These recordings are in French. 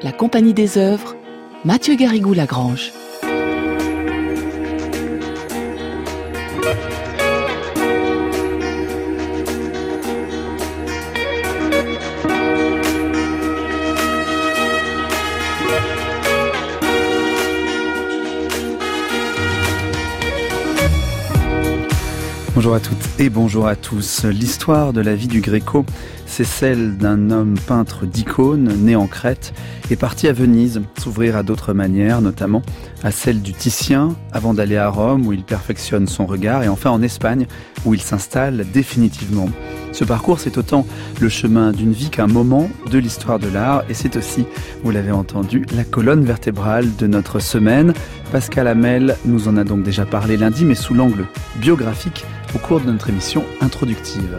La Compagnie des œuvres, Mathieu Garrigou-Lagrange. Bonjour à toutes et bonjour à tous. L'histoire de la vie du Gréco, c'est celle d'un homme peintre d'icônes, né en Crète, et parti à Venise, s'ouvrir à d'autres manières, notamment à celle du Titien, avant d'aller à Rome où il perfectionne son regard, et enfin en Espagne où il s'installe définitivement. Ce parcours, c'est autant le chemin d'une vie qu'un moment de l'histoire de l'art, et c'est aussi, vous l'avez entendu, la colonne vertébrale de notre semaine. Pascal Hamel nous en a donc déjà parlé lundi, mais sous l'angle biographique, au cours de notre émission introductive.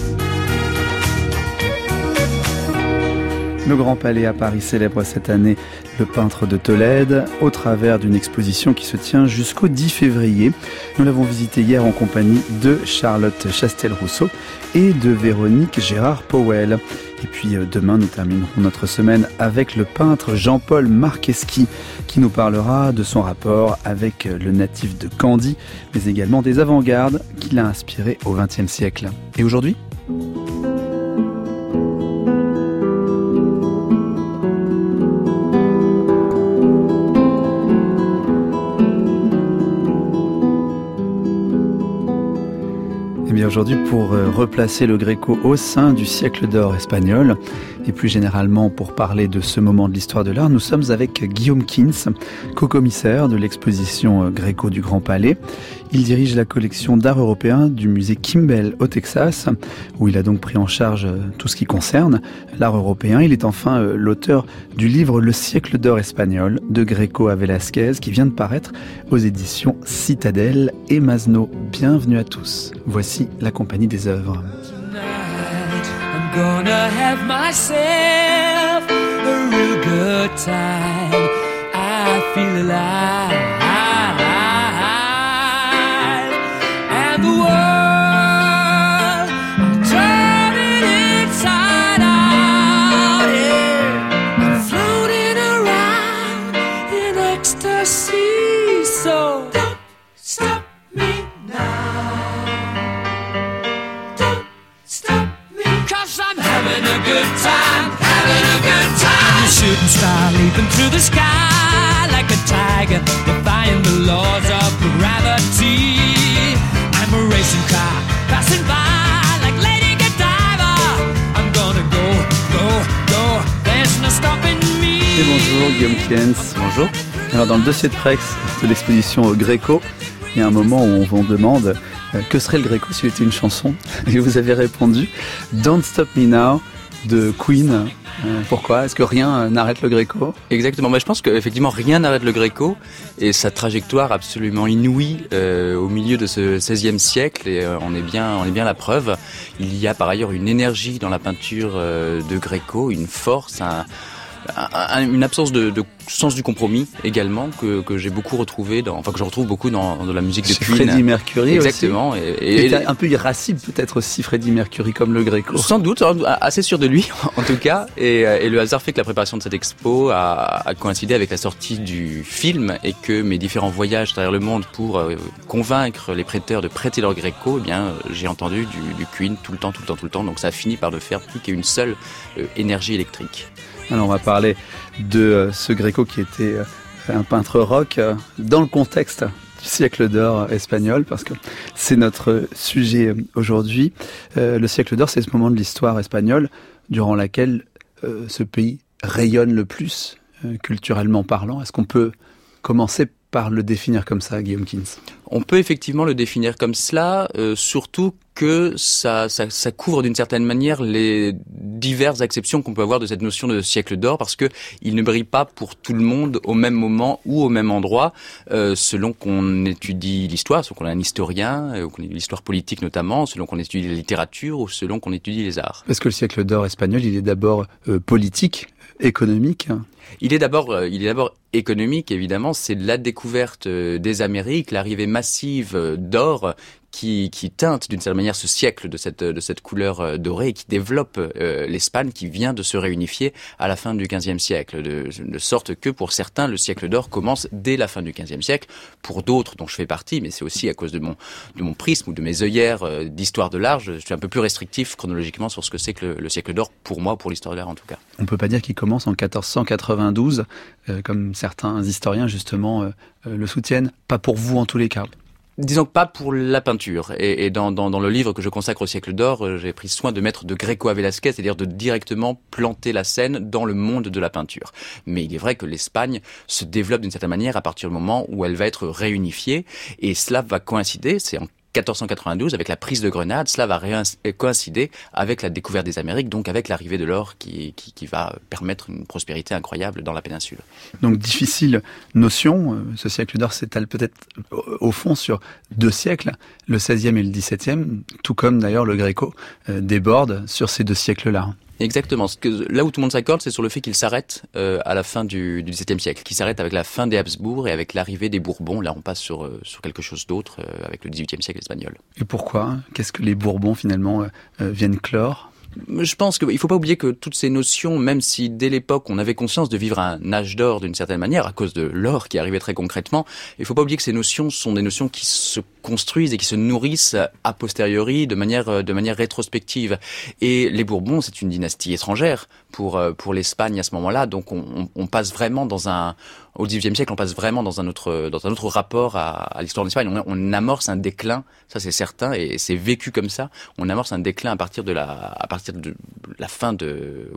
Le Grand Palais à Paris célèbre cette année le peintre de Tolède au travers d'une exposition qui se tient jusqu'au 10 février. Nous l'avons visité hier en compagnie de Charlotte Chastel-Rousseau et de Véronique Gérard-Powell. Et puis demain, nous terminerons notre semaine avec le peintre Jean-Paul Marcheschi qui nous parlera de son rapport avec le natif de Candie, mais également des avant-gardes qui l'a inspiré au XXe siècle. Et aujourd'hui ? Aujourd'hui, pour replacer le Gréco au sein du siècle d'or espagnol, et plus généralement pour parler de ce moment de l'histoire de l'art, nous sommes avec Guillaume Kins, co-commissaire de l'exposition Gréco du Grand Palais. Il dirige la collection d'art européen du musée Kimbell au Texas, où il a donc pris en charge tout ce qui concerne l'art européen. Il est enfin l'auteur du livre Le siècle d'or espagnol, de Gréco à Velázquez, qui vient de paraître aux éditions Citadel et Masno. Bienvenue à tous. Voici la Compagnie des œuvres. I'm gonna have myself a real good time. I feel alive. And the world, I'm turning inside out. Yeah, I'm floating around in ecstasy. So don't stop me now. Having a good time, having a good time. Shooting star leaping through the sky like a tiger, defying the laws of gravity. I'm a racing car passing by like Lady Godiva. I'm gonna go, go, go. There's no stopping me. Et bonjour Guillaume Kins. Bonjour. Alors dans le dossier de presse de l'exposition Gréco, il y a un moment où on vous demande que serait le Gréco s'il était une chanson, et vous avez répondu Don't Stop Me Now de Queen. Pourquoi ? Est-ce que rien n'arrête le Gréco ? Exactement, je pense qu'effectivement rien n'arrête le Gréco et sa trajectoire absolument inouïe au milieu de ce XVIe siècle, et on est bien la preuve. Il y a par ailleurs une énergie dans la peinture de Gréco, une force, une absence de sens du compromis également que j'ai beaucoup retrouvé que je retrouve beaucoup dans la musique de Queen. Freddie Mercury exactement aussi. Et un peu irascible peut-être aussi Freddie Mercury comme le Gréco. Sans doute, assez sûr de lui en tout cas, et le hasard fait que la préparation de cette expo a coïncidé avec la sortie du film et que mes différents voyages à travers le monde pour convaincre les prêteurs de prêter leur Gréco, eh bien j'ai entendu du Queen tout le temps, donc ça a fini par ne faire plus qu'une seule énergie électrique. Alors on va parler de ce Gréco qui était un peintre rock dans le contexte du siècle d'or espagnol, parce que c'est notre sujet aujourd'hui. Le siècle d'or, c'est ce moment de l'histoire espagnole durant laquelle ce pays rayonne le plus, culturellement parlant. Est-ce qu'on peut commencer par le définir comme ça, Guillaume Kins ? On peut effectivement le définir comme cela, surtout que ça couvre d'une certaine manière les diverses acceptions qu'on peut avoir de cette notion de siècle d'or, parce que il ne brille pas pour tout le monde au même moment ou au même endroit, selon qu'on étudie l'histoire, selon qu'on est un historien, qu'on étudie l'histoire politique notamment, selon qu'on étudie la littérature ou selon qu'on étudie les arts. Parce que le siècle d'or espagnol, il est d'abord politique, économique. Il est d'abord économique, évidemment. C'est la découverte des Amériques, l'arrivée massive d'or qui teinte d'une certaine manière ce siècle de cette couleur dorée et qui développe l'Espagne qui vient de se réunifier à la fin du XVe siècle, de sorte que pour certains le siècle d'or commence dès la fin du XVe siècle, pour d'autres dont je fais partie, mais c'est aussi à cause de mon prisme ou de mes œillères d'histoire de l'art, je suis un peu plus restrictif chronologiquement sur ce que c'est que le siècle d'or pour moi, pour l'histoire de l'art en tout cas. On peut pas dire qu'il commence en 1492, comme certains historiens justement le soutiennent, pas pour vous en tous les cas. Disons que pas pour la peinture. Et dans le livre que je consacre au siècle d'or, j'ai pris soin de mettre de Greco à Velázquez, c'est-à-dire de directement planter la scène dans le monde de la peinture. Mais il est vrai que l'Espagne se développe d'une certaine manière à partir du moment où elle va être réunifiée. Et cela va coïncider, c'est en 1492, avec la prise de Grenade, cela va coïncider avec la découverte des Amériques, donc avec l'arrivée de l'or qui va permettre une prospérité incroyable dans la péninsule. Donc difficile notion, ce siècle d'or s'étale peut-être au fond sur 2 siècles, le XVIe et le XVIIe, tout comme d'ailleurs le Gréco déborde sur ces 2 siècles-là. Exactement. Là où tout le monde s'accorde, c'est sur le fait qu'il s'arrête à la fin du XVIIe siècle, qu'il s'arrête avec la fin des Habsbourg et avec l'arrivée des Bourbons. Là, on passe sur quelque chose d'autre avec le XVIIIe siècle espagnol. Et pourquoi ? Qu'est-ce que les Bourbons finalement viennent clore ? Je pense qu'il ne faut pas oublier que toutes ces notions, même si dès l'époque on avait conscience de vivre un âge d'or d'une certaine manière, à cause de l'or qui arrivait très concrètement, il ne faut pas oublier que ces notions sont des notions qui se construisent et qui se nourrissent a posteriori de manière rétrospective. Et les Bourbons, c'est une dynastie étrangère pour l'Espagne à ce moment-là, donc on passe vraiment au XVIIIe siècle, on passe vraiment dans un autre rapport à l'histoire de l'Espagne. On amorce un déclin, ça c'est certain, et c'est vécu comme ça. On amorce un déclin à partir de la fin du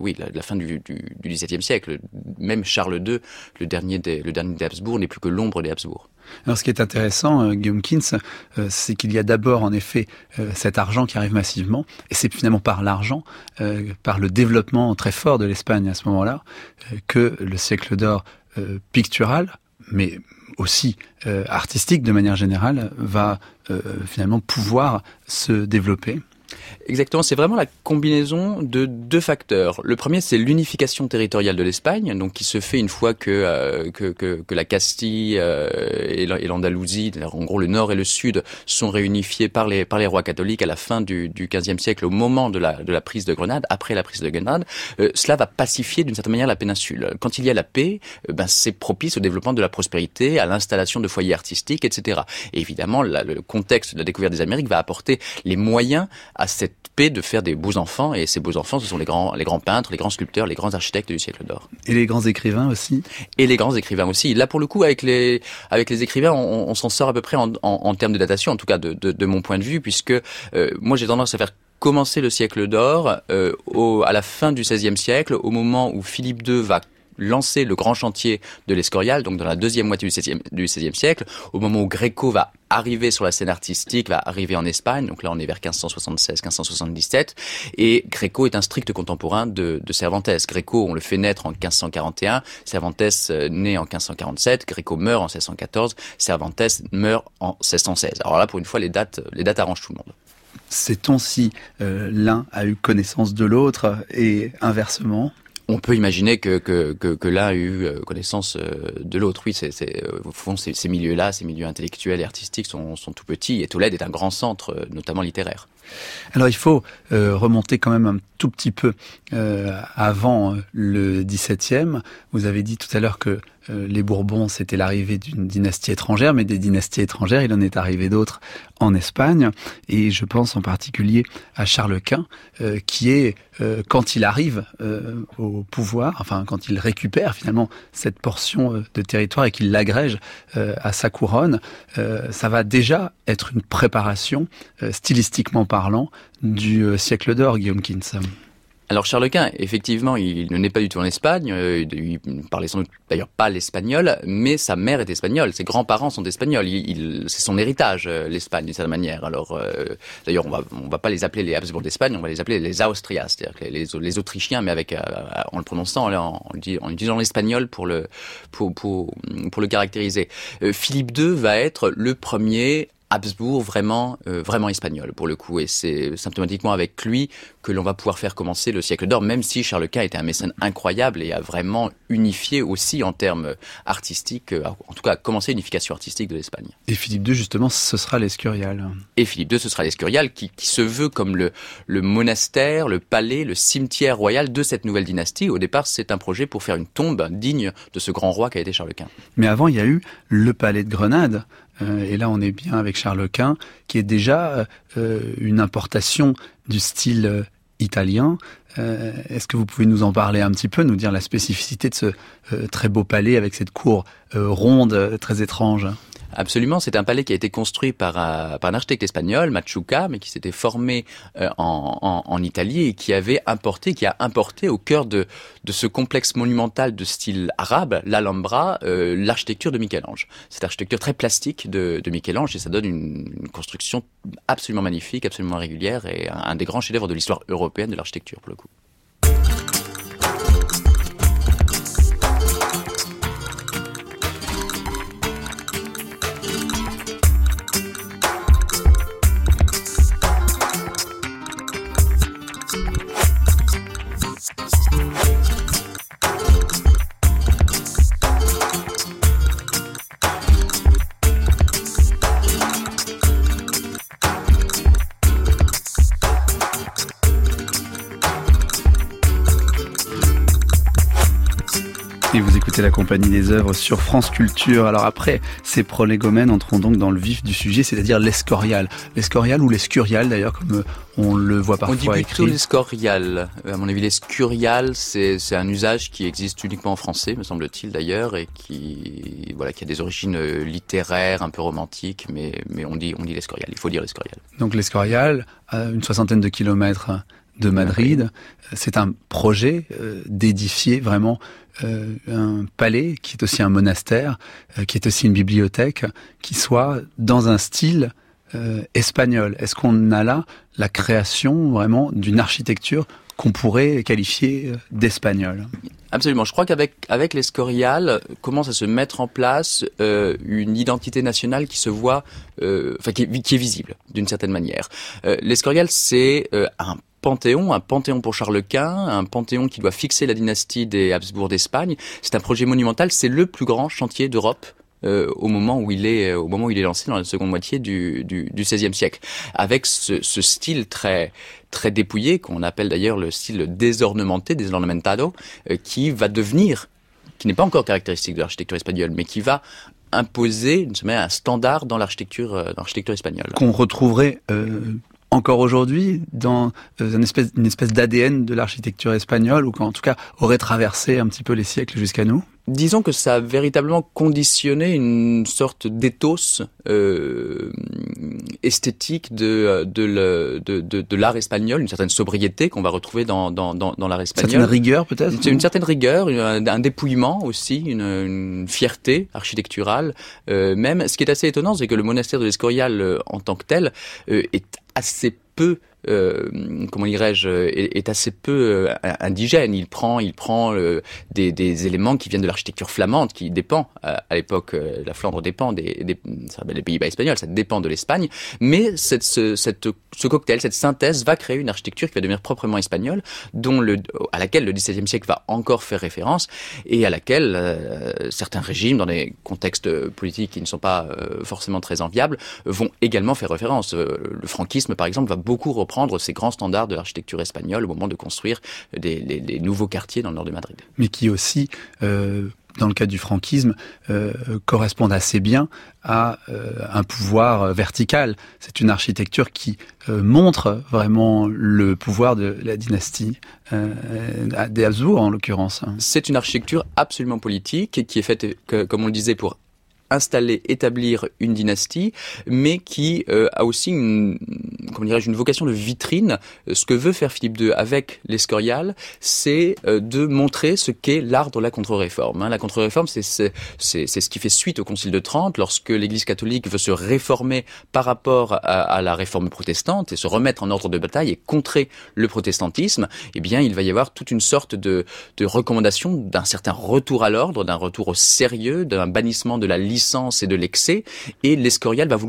XVIIe siècle. Même Charles II, le dernier des Habsbourg, n'est plus que l'ombre des Habsbourg. Alors ce qui est intéressant, Guillaume Kintz, c'est qu'il y a d'abord en effet cet argent qui arrive massivement, et c'est finalement par l'argent, par le développement très fort de l'Espagne à ce moment-là, que le siècle d'or pictural, mais aussi artistique de manière générale, va finalement pouvoir se développer. Exactement, c'est vraiment la combinaison de 2 facteurs. Le premier, c'est l'unification territoriale de l'Espagne, donc qui se fait une fois que la Castille et l'Andalousie, en gros le nord et le sud, sont réunifiés par les rois catholiques à la fin du XVe siècle, au moment de la prise de Grenade, après la prise de Grenade. Cela va pacifier d'une certaine manière la péninsule. Quand il y a la paix, c'est propice au développement de la prospérité, à l'installation de foyers artistiques, etc. Et évidemment, le contexte de la découverte des Amériques va apporter les moyens à cette paix de faire des beaux enfants, et ces beaux enfants, ce sont les grands peintres, les grands sculpteurs, les grands architectes du siècle d'or. Et les grands écrivains aussi. Et les grands écrivains aussi. Là, pour le coup, avec les écrivains, on s'en sort à peu près en termes de datation, en tout cas de mon point de vue, puisque moi j'ai tendance à faire commencer le siècle d'or à la fin du XVIe siècle, au moment où Philippe II va lancer le grand chantier de l'Escorial, donc dans la deuxième moitié du XVIe siècle, au moment où Gréco va arriver sur la scène artistique, va arriver en Espagne, donc là on est vers 1576-1577, et Gréco est un strict contemporain de Cervantes. Gréco, on le fait naître en 1541, Cervantes naît en 1547, Gréco meurt en 1614, Cervantes meurt en 1616. Alors là, pour une fois, les dates arrangent tout le monde. Sait-on si l'un a eu connaissance de l'autre et inversement ? On peut imaginer que l'un a eu connaissance de l'autre. Oui, au fond, ces milieux-là, ces milieux intellectuels et artistiques sont tout petits, et Tolède est un grand centre, notamment littéraire. Alors il faut remonter quand même un tout petit peu avant le XVIIe. Vous avez dit tout à l'heure que les Bourbons, c'était l'arrivée d'une dynastie étrangère, mais des dynasties étrangères, il en est arrivé d'autres en Espagne. Et je pense en particulier à Charles Quint, qui est, quand il arrive au pouvoir, enfin quand il récupère finalement cette portion de territoire et qu'il l'agrège à sa couronne, ça va déjà être une préparation, stylistiquement parlant, du siècle d'or, Guillaume Kintz. Alors Charles Quint, effectivement, il ne naît pas du tout en Espagne, il parlait sans doute d'ailleurs pas l'espagnol, mais sa mère est espagnole, ses grands-parents sont espagnols, c'est son héritage, l'Espagne, d'une certaine manière. Alors d'ailleurs, on va pas les appeler les Habsbourg d'Espagne, on va les appeler les Austrias, c'est-à-dire que les Autrichiens, mais en le prononçant, en utilisant l'espagnol pour le caractériser. Philippe II va être le premier Habsbourg vraiment espagnol pour le coup, et c'est symptomatiquement avec lui que l'on va pouvoir faire commencer le siècle d'or, même si Charles Quint était un mécène incroyable et a vraiment unifié aussi en termes artistiques, en tout cas commencé l'unification artistique de l'Espagne. Et Philippe II, justement, ce sera l'Escurial. Et Philippe II, ce sera l'Escurial qui se veut comme le monastère, le palais, le cimetière royal de cette nouvelle dynastie. Au départ, c'est un projet pour faire une tombe digne de ce grand roi qu'a été Charles Quint. Mais avant, il y a eu le palais de Grenade. Et là, on est bien avec Charles Quint, qui est déjà une importation du style italien. Est-ce que vous pouvez nous en parler un petit peu, nous dire la spécificité de ce très beau palais avec cette cour ronde, très étrange? Absolument, c'est un palais qui a été construit par un architecte espagnol, Machuca, mais qui s'était formé en Italie et qui a importé au cœur de ce complexe monumental de style arabe, l'Alhambra, l'architecture de Michel-Ange. Cette architecture très plastique de Michel-Ange, et ça donne une construction absolument magnifique, absolument régulière, et un des grands chefs-d'œuvre de l'histoire européenne de l'architecture pour le coup. Et vous écoutez la Compagnie des œuvres sur France Culture. Alors après, ces prolégomènes entreront donc dans le vif du sujet, c'est-à-dire l'Escorial. L'Escorial ou l'Escurial d'ailleurs, comme on le voit parfois écrit. On dit plutôt l'Escorial. À mon avis, l'Escurial, c'est un usage qui existe uniquement en français, me semble-t-il d'ailleurs, et qui a des origines littéraires, un peu romantiques, mais on dit l'Escorial. Il faut dire l'Escorial. Donc l'Escorial, à une 60aine de kilomètres de Madrid, c'est un projet d'édifier vraiment un palais qui est aussi un monastère, qui est aussi une bibliothèque, qui soit dans un style espagnol. Est-ce qu'on a là la création vraiment d'une architecture qu'on pourrait qualifier d'espagnole? Absolument. Je crois qu'avec l'Escorial commence à se mettre en place une identité nationale qui se voit, qui est visible d'une certaine manière. L'Escorial, c'est un panthéon pour Charles Quint, un panthéon qui doit fixer la dynastie des Habsbourg d'Espagne. C'est un projet monumental, c'est le plus grand chantier d'Europe au moment où il est lancé dans la seconde moitié du XVIe siècle, avec ce style très très dépouillé qu'on appelle d'ailleurs le style désornementé, desornamentado, qui n'est pas encore caractéristique de l'architecture espagnole, mais qui va imposer un standard dans l'architecture espagnole. Qu'on retrouverait encore aujourd'hui dans une espèce d'ADN de l'architecture espagnole, ou qu'en tout cas aurait traversé un petit peu les siècles jusqu'à nous? Disons que ça a véritablement conditionné une sorte d'éthos esthétique de l'art espagnol, une certaine sobriété qu'on va retrouver dans l'art espagnol. Une certaine rigueur peut-être? C'est une certaine rigueur, un dépouillement aussi, une fierté architecturale. Même, ce qui est assez étonnant, c'est que le monastère de l'Escorial en tant que tel est assez peu est assez peu indigène. Il prend des éléments qui viennent de l'architecture flamande, qui dépend à l'époque, la Flandre dépend des Pays-Bas espagnols, ça dépend de l'Espagne, mais ce cocktail, cette synthèse va créer une architecture qui va devenir proprement espagnole, à laquelle le XVIIe siècle va encore faire référence, et à laquelle certains régimes, dans des contextes politiques qui ne sont pas forcément très enviables, vont également faire référence. Le franquisme, par exemple, va beaucoup reprendre ces grands standards de l'architecture espagnole au moment de construire des nouveaux quartiers dans le nord de Madrid. Mais qui aussi, dans le cadre du franquisme, correspondent assez bien à un pouvoir vertical. C'est une architecture qui montre vraiment le pouvoir de la dynastie des Habsbourg, en l'occurrence. C'est une architecture absolument politique qui est faite, comme on le disait, pour établir une dynastie, mais qui a aussi une vocation de vitrine. Ce que veut faire Philippe II avec l'Escorial, c'est de montrer ce qu'est l'art de la contre-réforme. La contre-réforme, c'est ce qui fait suite au Concile de Trente, lorsque l'Église catholique veut se réformer par rapport à la réforme protestante et se remettre en ordre de bataille et contrer le protestantisme. Eh bien, il va y avoir toute une sorte de recommandation d'un certain retour à l'ordre, d'un retour au sérieux, d'un bannissement de la licence et de l'excès, et l'Escorial va vouloir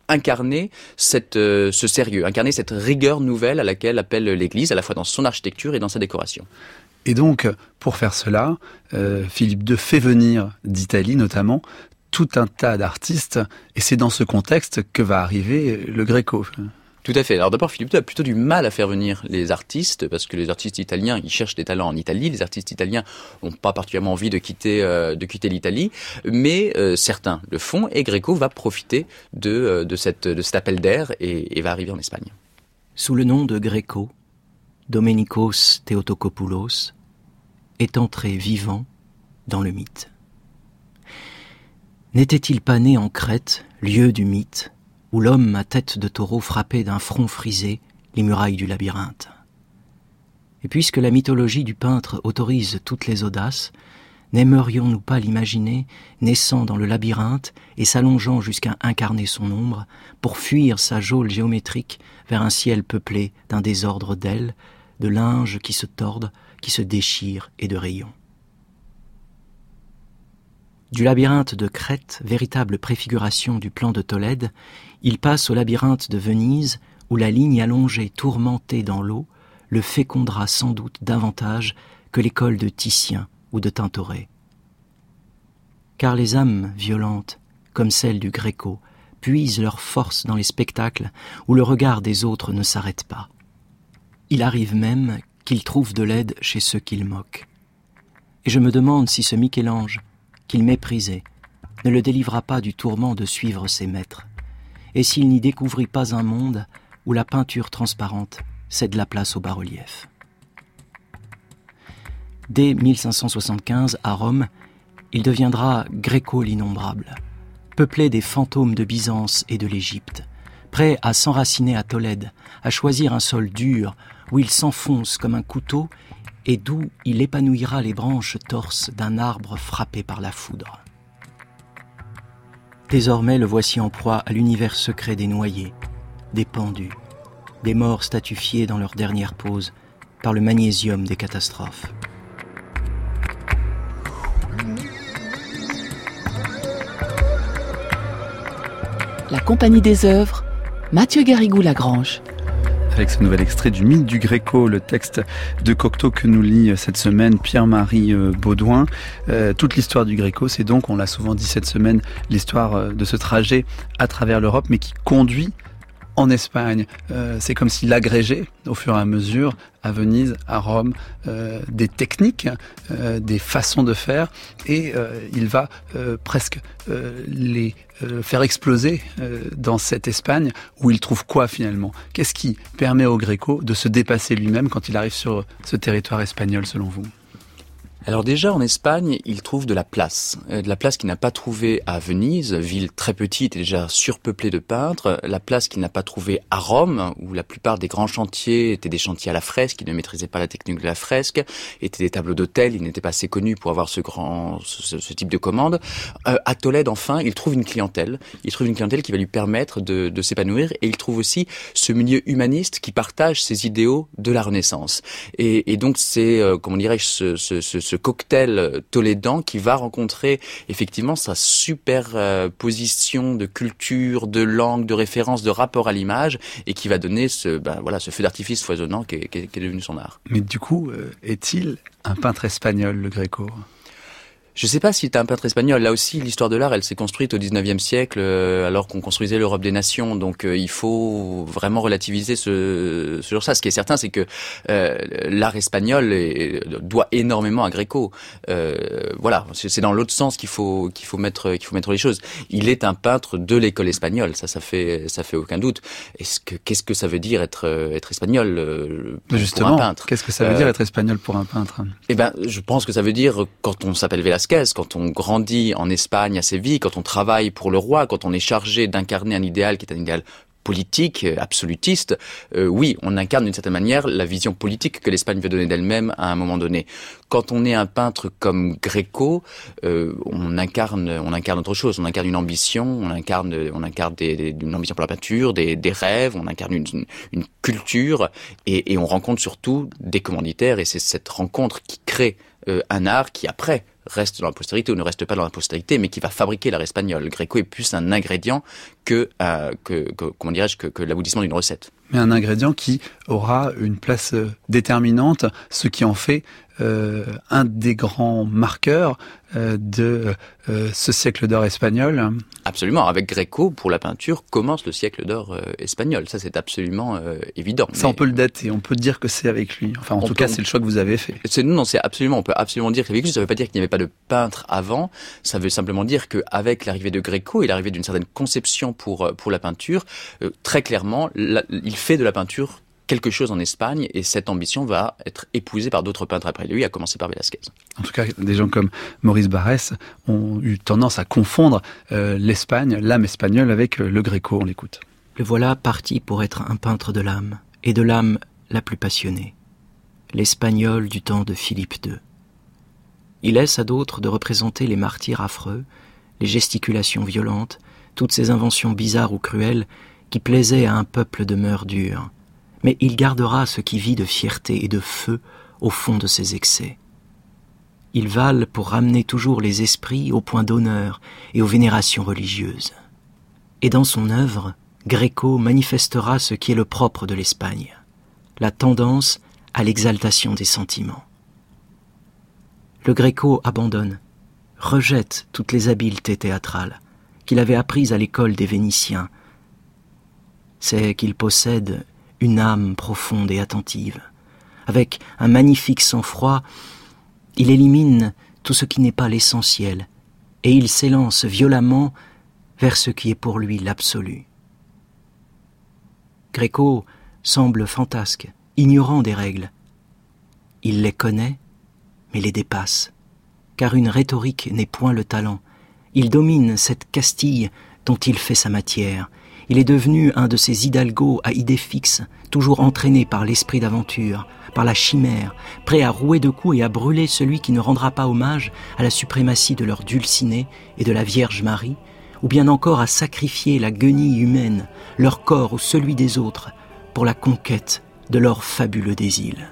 incarner ce sérieux, incarner cette rigueur nouvelle à laquelle appelle l'Église, à la fois dans son architecture et dans sa décoration. Et donc, pour faire cela, Philippe II fait venir d'Italie notamment tout un tas d'artistes, et c'est dans ce contexte que va arriver le Greco. Tout à fait. Alors d'abord, Philippe II a plutôt du mal à faire venir les artistes, parce que les artistes italiens, ils cherchent des talents en Italie. Les artistes italiens n'ont pas particulièrement envie de quitter l'Italie, mais certains le font, et Greco va profiter de cet appel d'air et va arriver en Espagne. Sous le nom de Greco, Domenikos Theotokopoulos est entré vivant dans le mythe. N'était-il pas né en Crète, lieu du mythe, où l'homme à tête de taureau frappait d'un front frisé les murailles du labyrinthe? Et puisque la mythologie du peintre autorise toutes les audaces, n'aimerions-nous pas l'imaginer naissant dans le labyrinthe et s'allongeant jusqu'à incarner son ombre pour fuir sa geôle géométrique vers un ciel peuplé d'un désordre d'ailes, de linges qui se tordent, qui se déchirent et de rayons? Du labyrinthe de Crète, véritable préfiguration du plan de Tolède, il passe au labyrinthe de Venise, où la ligne allongée tourmentée dans l'eau le fécondera sans doute davantage que l'école de Titien ou de Tintoret. Car les âmes violentes, comme celle du Greco, puisent leur force dans les spectacles où le regard des autres ne s'arrête pas. Il arrive même qu'ils trouvent de l'aide chez ceux qu'ils moquent. Et je me demande si ce Michel-Ange, qu'il méprisait, ne le délivra pas du tourment de suivre ses maîtres, et s'il n'y découvrit pas un monde où la peinture transparente cède la place au bas-relief. Dès 1575, à Rome, il deviendra Greco l'innombrable, peuplé des fantômes de Byzance et de l'Égypte, prêt à s'enraciner à Tolède, à choisir un sol dur où il s'enfonce comme un couteau et d'où il épanouira les branches torses d'un arbre frappé par la foudre. Désormais, le voici en proie à l'univers secret des noyés, des pendus, des morts statufiés dans leur dernière pause par le magnésium des catastrophes. La Compagnie des œuvres, Mathieu Garrigou-Lagrange. Avec ce nouvel extrait du mythe du Greco, le texte de Cocteau que nous lit cette semaine Pierre-Marie Baudouin. Toute l'histoire du Greco, c'est donc, on l'a souvent dit cette semaine, l'histoire de ce trajet à travers l'Europe, mais qui conduit en Espagne. C'est comme s'il agrégeait au fur et à mesure à Venise, à Rome, des techniques, des façons de faire, et il va presque les faire exploser dans cette Espagne où il trouve quoi finalement? Qu'est-ce qui permet au Greco de se dépasser lui-même quand il arrive sur ce territoire espagnol selon vous? Alors déjà, en Espagne, il trouve de la place qu'il n'a pas trouvée à Venise, ville très petite et déjà surpeuplée de peintres, la place qu'il n'a pas trouvée à Rome, où la plupart des grands chantiers étaient des chantiers à la fresque, il ne maîtrisait pas la technique de la fresque, étaient des tableaux d'hôtel, il n'était pas assez connu pour avoir ce type de commande. À Tolède, enfin, il trouve une clientèle qui va lui permettre de s'épanouir, et il trouve aussi ce milieu humaniste qui partage ses idéaux de la Renaissance. Et donc c'est, comment dirais-je, ce cocktail tolédan qui va rencontrer effectivement sa superposition de culture, de langue, de référence, de rapport à l'image, et qui va donner ce feu d'artifice foisonnant qui est devenu son art. Mais du coup, est-il un peintre espagnol, le Greco ? Je ne sais pas s'il était un peintre espagnol. Là aussi, l'histoire de l'art, elle s'est construite au 19e siècle, alors qu'on construisait l'Europe des nations. Donc, il faut vraiment relativiser sur ça. Ce qui est certain, c'est que l'art espagnol doit énormément à Greco. C'est dans l'autre sens qu'il faut mettre les choses. Il est un peintre de l'école espagnole. Ça fait aucun doute. Qu'est-ce que ça veut dire être espagnol Justement, pour un peintre? Qu'est-ce que ça veut dire être espagnol pour un peintre? Je pense que ça veut dire, quand on s'appelle Velasquez, quand on grandit en Espagne à Séville, quand on travaille pour le roi, quand on est chargé d'incarner un idéal qui est un idéal politique, absolutiste, oui, on incarne d'une certaine manière la vision politique que l'Espagne veut donner d'elle-même à un moment donné. Quand on est un peintre comme Greco, on incarne autre chose, on incarne une ambition, on incarne une ambition pour la peinture, des rêves, on incarne une culture, et on rencontre surtout des commanditaires, et c'est cette rencontre qui crée un art qui après reste dans la postérité ou ne reste pas dans la postérité, mais qui va fabriquer l'art espagnol. Le Greco est plus un ingrédient que l'aboutissement d'une recette. Mais un ingrédient qui aura une place déterminante, ce qui en fait un des grands marqueurs de ce siècle d'or espagnol. Absolument. Avec Gréco, pour la peinture, commence le siècle d'or espagnol. Ça, c'est absolument évident. Ça, on peut le dater. On peut dire que c'est avec lui. Enfin, en tout cas, c'est le choix que vous avez fait. Non, c'est absolument. On peut absolument dire qu'avec lui. Ça ne veut pas dire qu'il n'y avait pas de peintre avant. Ça veut simplement dire qu'avec l'arrivée de Gréco et l'arrivée d'une certaine conception pour la peinture, très clairement, il fait de la peinture quelque chose en Espagne, et cette ambition va être épousée par d'autres peintres après lui, à commencer par Velázquez. En tout cas, des gens comme Maurice Barrès ont eu tendance à confondre l'Espagne, l'âme espagnole, avec le Gréco. On l'écoute. Le voilà parti pour être un peintre de l'âme, et de l'âme la plus passionnée. L'espagnol du temps de Philippe II. Il laisse à d'autres de représenter les martyrs affreux, les gesticulations violentes, toutes ces inventions bizarres ou cruelles qui plaisaient à un peuple de mœurs dures. Mais il gardera ce qui vit de fierté et de feu au fond de ses excès. Ils valent pour ramener toujours les esprits au point d'honneur et aux vénérations religieuses. Et dans son œuvre, Gréco manifestera ce qui est le propre de l'Espagne, la tendance à l'exaltation des sentiments. Le Gréco abandonne, rejette toutes les habiletés théâtrales qu'il avait apprises à l'école des Vénitiens. C'est qu'il possède une âme profonde et attentive. Avec un magnifique sang-froid, il élimine tout ce qui n'est pas l'essentiel, et il s'élance violemment vers ce qui est pour lui l'absolu. Gréco semble fantasque, ignorant des règles. Il les connaît, mais les dépasse, car une rhétorique n'est point le talent. Il domine cette Castille dont il fait sa matière. Il est devenu un de ces hidalgos à idées fixes, toujours entraînés par l'esprit d'aventure, par la chimère, prêts à rouer de coups et à brûler celui qui ne rendra pas hommage à la suprématie de leur Dulcinée et de la Vierge Marie, ou bien encore à sacrifier la guenille humaine, leur corps ou celui des autres, pour la conquête de leur fabuleux désir.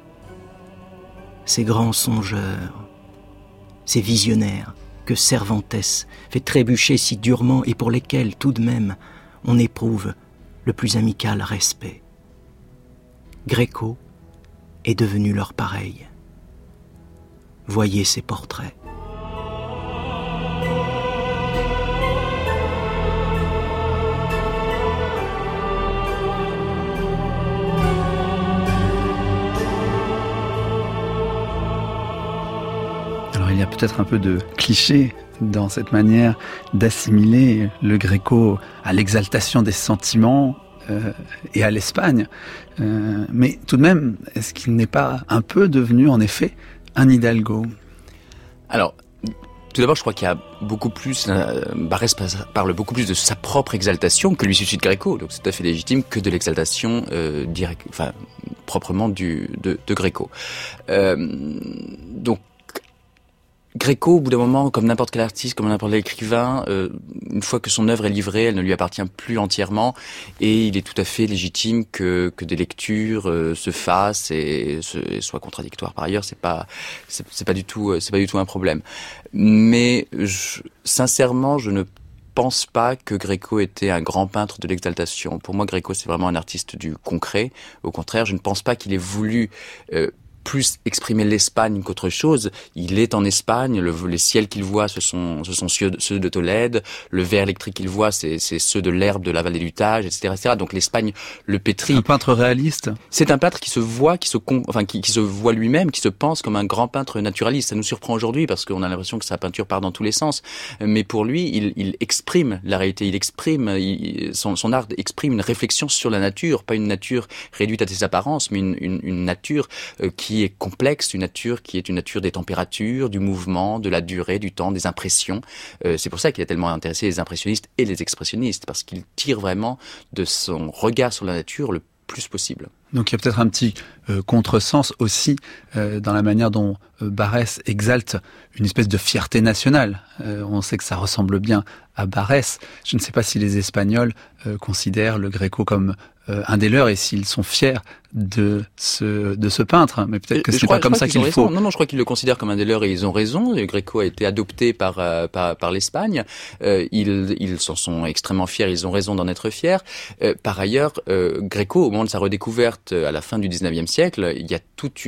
Ces grands songeurs, ces visionnaires que Cervantes fait trébucher si durement et pour lesquels, tout de même, on éprouve le plus amical respect. Gréco est devenu leur pareil. Voyez ses portraits. Alors il y a peut-être un peu de cliché dans cette manière d'assimiler le Gréco à l'exaltation des sentiments et à l'Espagne. Mais tout de même, est-ce qu'il n'est pas un peu devenu, en effet, un hidalgo ? Alors, tout d'abord, je crois qu'il y a beaucoup plus... Barrès parle beaucoup plus de sa propre exaltation que lui suscite Gréco. Donc c'est tout à fait légitime que de l'exaltation proprement de Gréco. Donc, Gréco, au bout d'un moment, comme n'importe quel artiste, comme n'importe quel écrivain, une fois que son œuvre est livrée, elle ne lui appartient plus entièrement, et il est tout à fait légitime que des lectures se fassent et soient contradictoires. Par ailleurs, c'est pas du tout un problème. Mais sincèrement, je ne pense pas que Gréco était un grand peintre de l'exaltation. Pour moi, Gréco, c'est vraiment un artiste du concret. Au contraire, je ne pense pas qu'il ait voulu plus exprimer l'Espagne qu'autre chose. Il est en Espagne, les ciels qu'il voit, ce sont ceux de Tolède, le verre électrique qu'il voit, c'est ceux de l'herbe de la vallée du Tage, etc., etc. Donc l'Espagne le pétrit. Un peintre réaliste. C'est un peintre qui se voit, qui se voit lui-même, qui se pense comme un grand peintre naturaliste. Ça nous surprend aujourd'hui parce qu'on a l'impression que sa peinture part dans tous les sens. Mais pour lui, il exprime la réalité, son art exprime une réflexion sur la nature, pas une nature réduite à ses apparences, mais une nature qui est complexe, une nature qui est une nature des températures, du mouvement, de la durée, du temps, des impressions. C'est pour ça qu'il a tellement intéressé les impressionnistes et les expressionnistes, parce qu'il tire vraiment de son regard sur la nature le plus possible. Donc il y a peut-être un petit contresens aussi dans la manière dont Barrès exalte une espèce de fierté nationale. On sait que ça ressemble bien à Barrès. Je ne sais pas si les Espagnols considèrent le Gréco comme un des leurs et s'ils sont fiers de ce peintre. Mais peut-être que c'est pas comme ça qu'il faut. Non, je crois qu'ils le considèrent comme un des leurs et ils ont raison. Le Gréco a été adopté par l'Espagne. Ils s'en sont extrêmement fiers. Ils ont raison d'en être fiers. Par ailleurs, Gréco, au moment de sa redécouverte à la fin du 19e siècle, il y a toute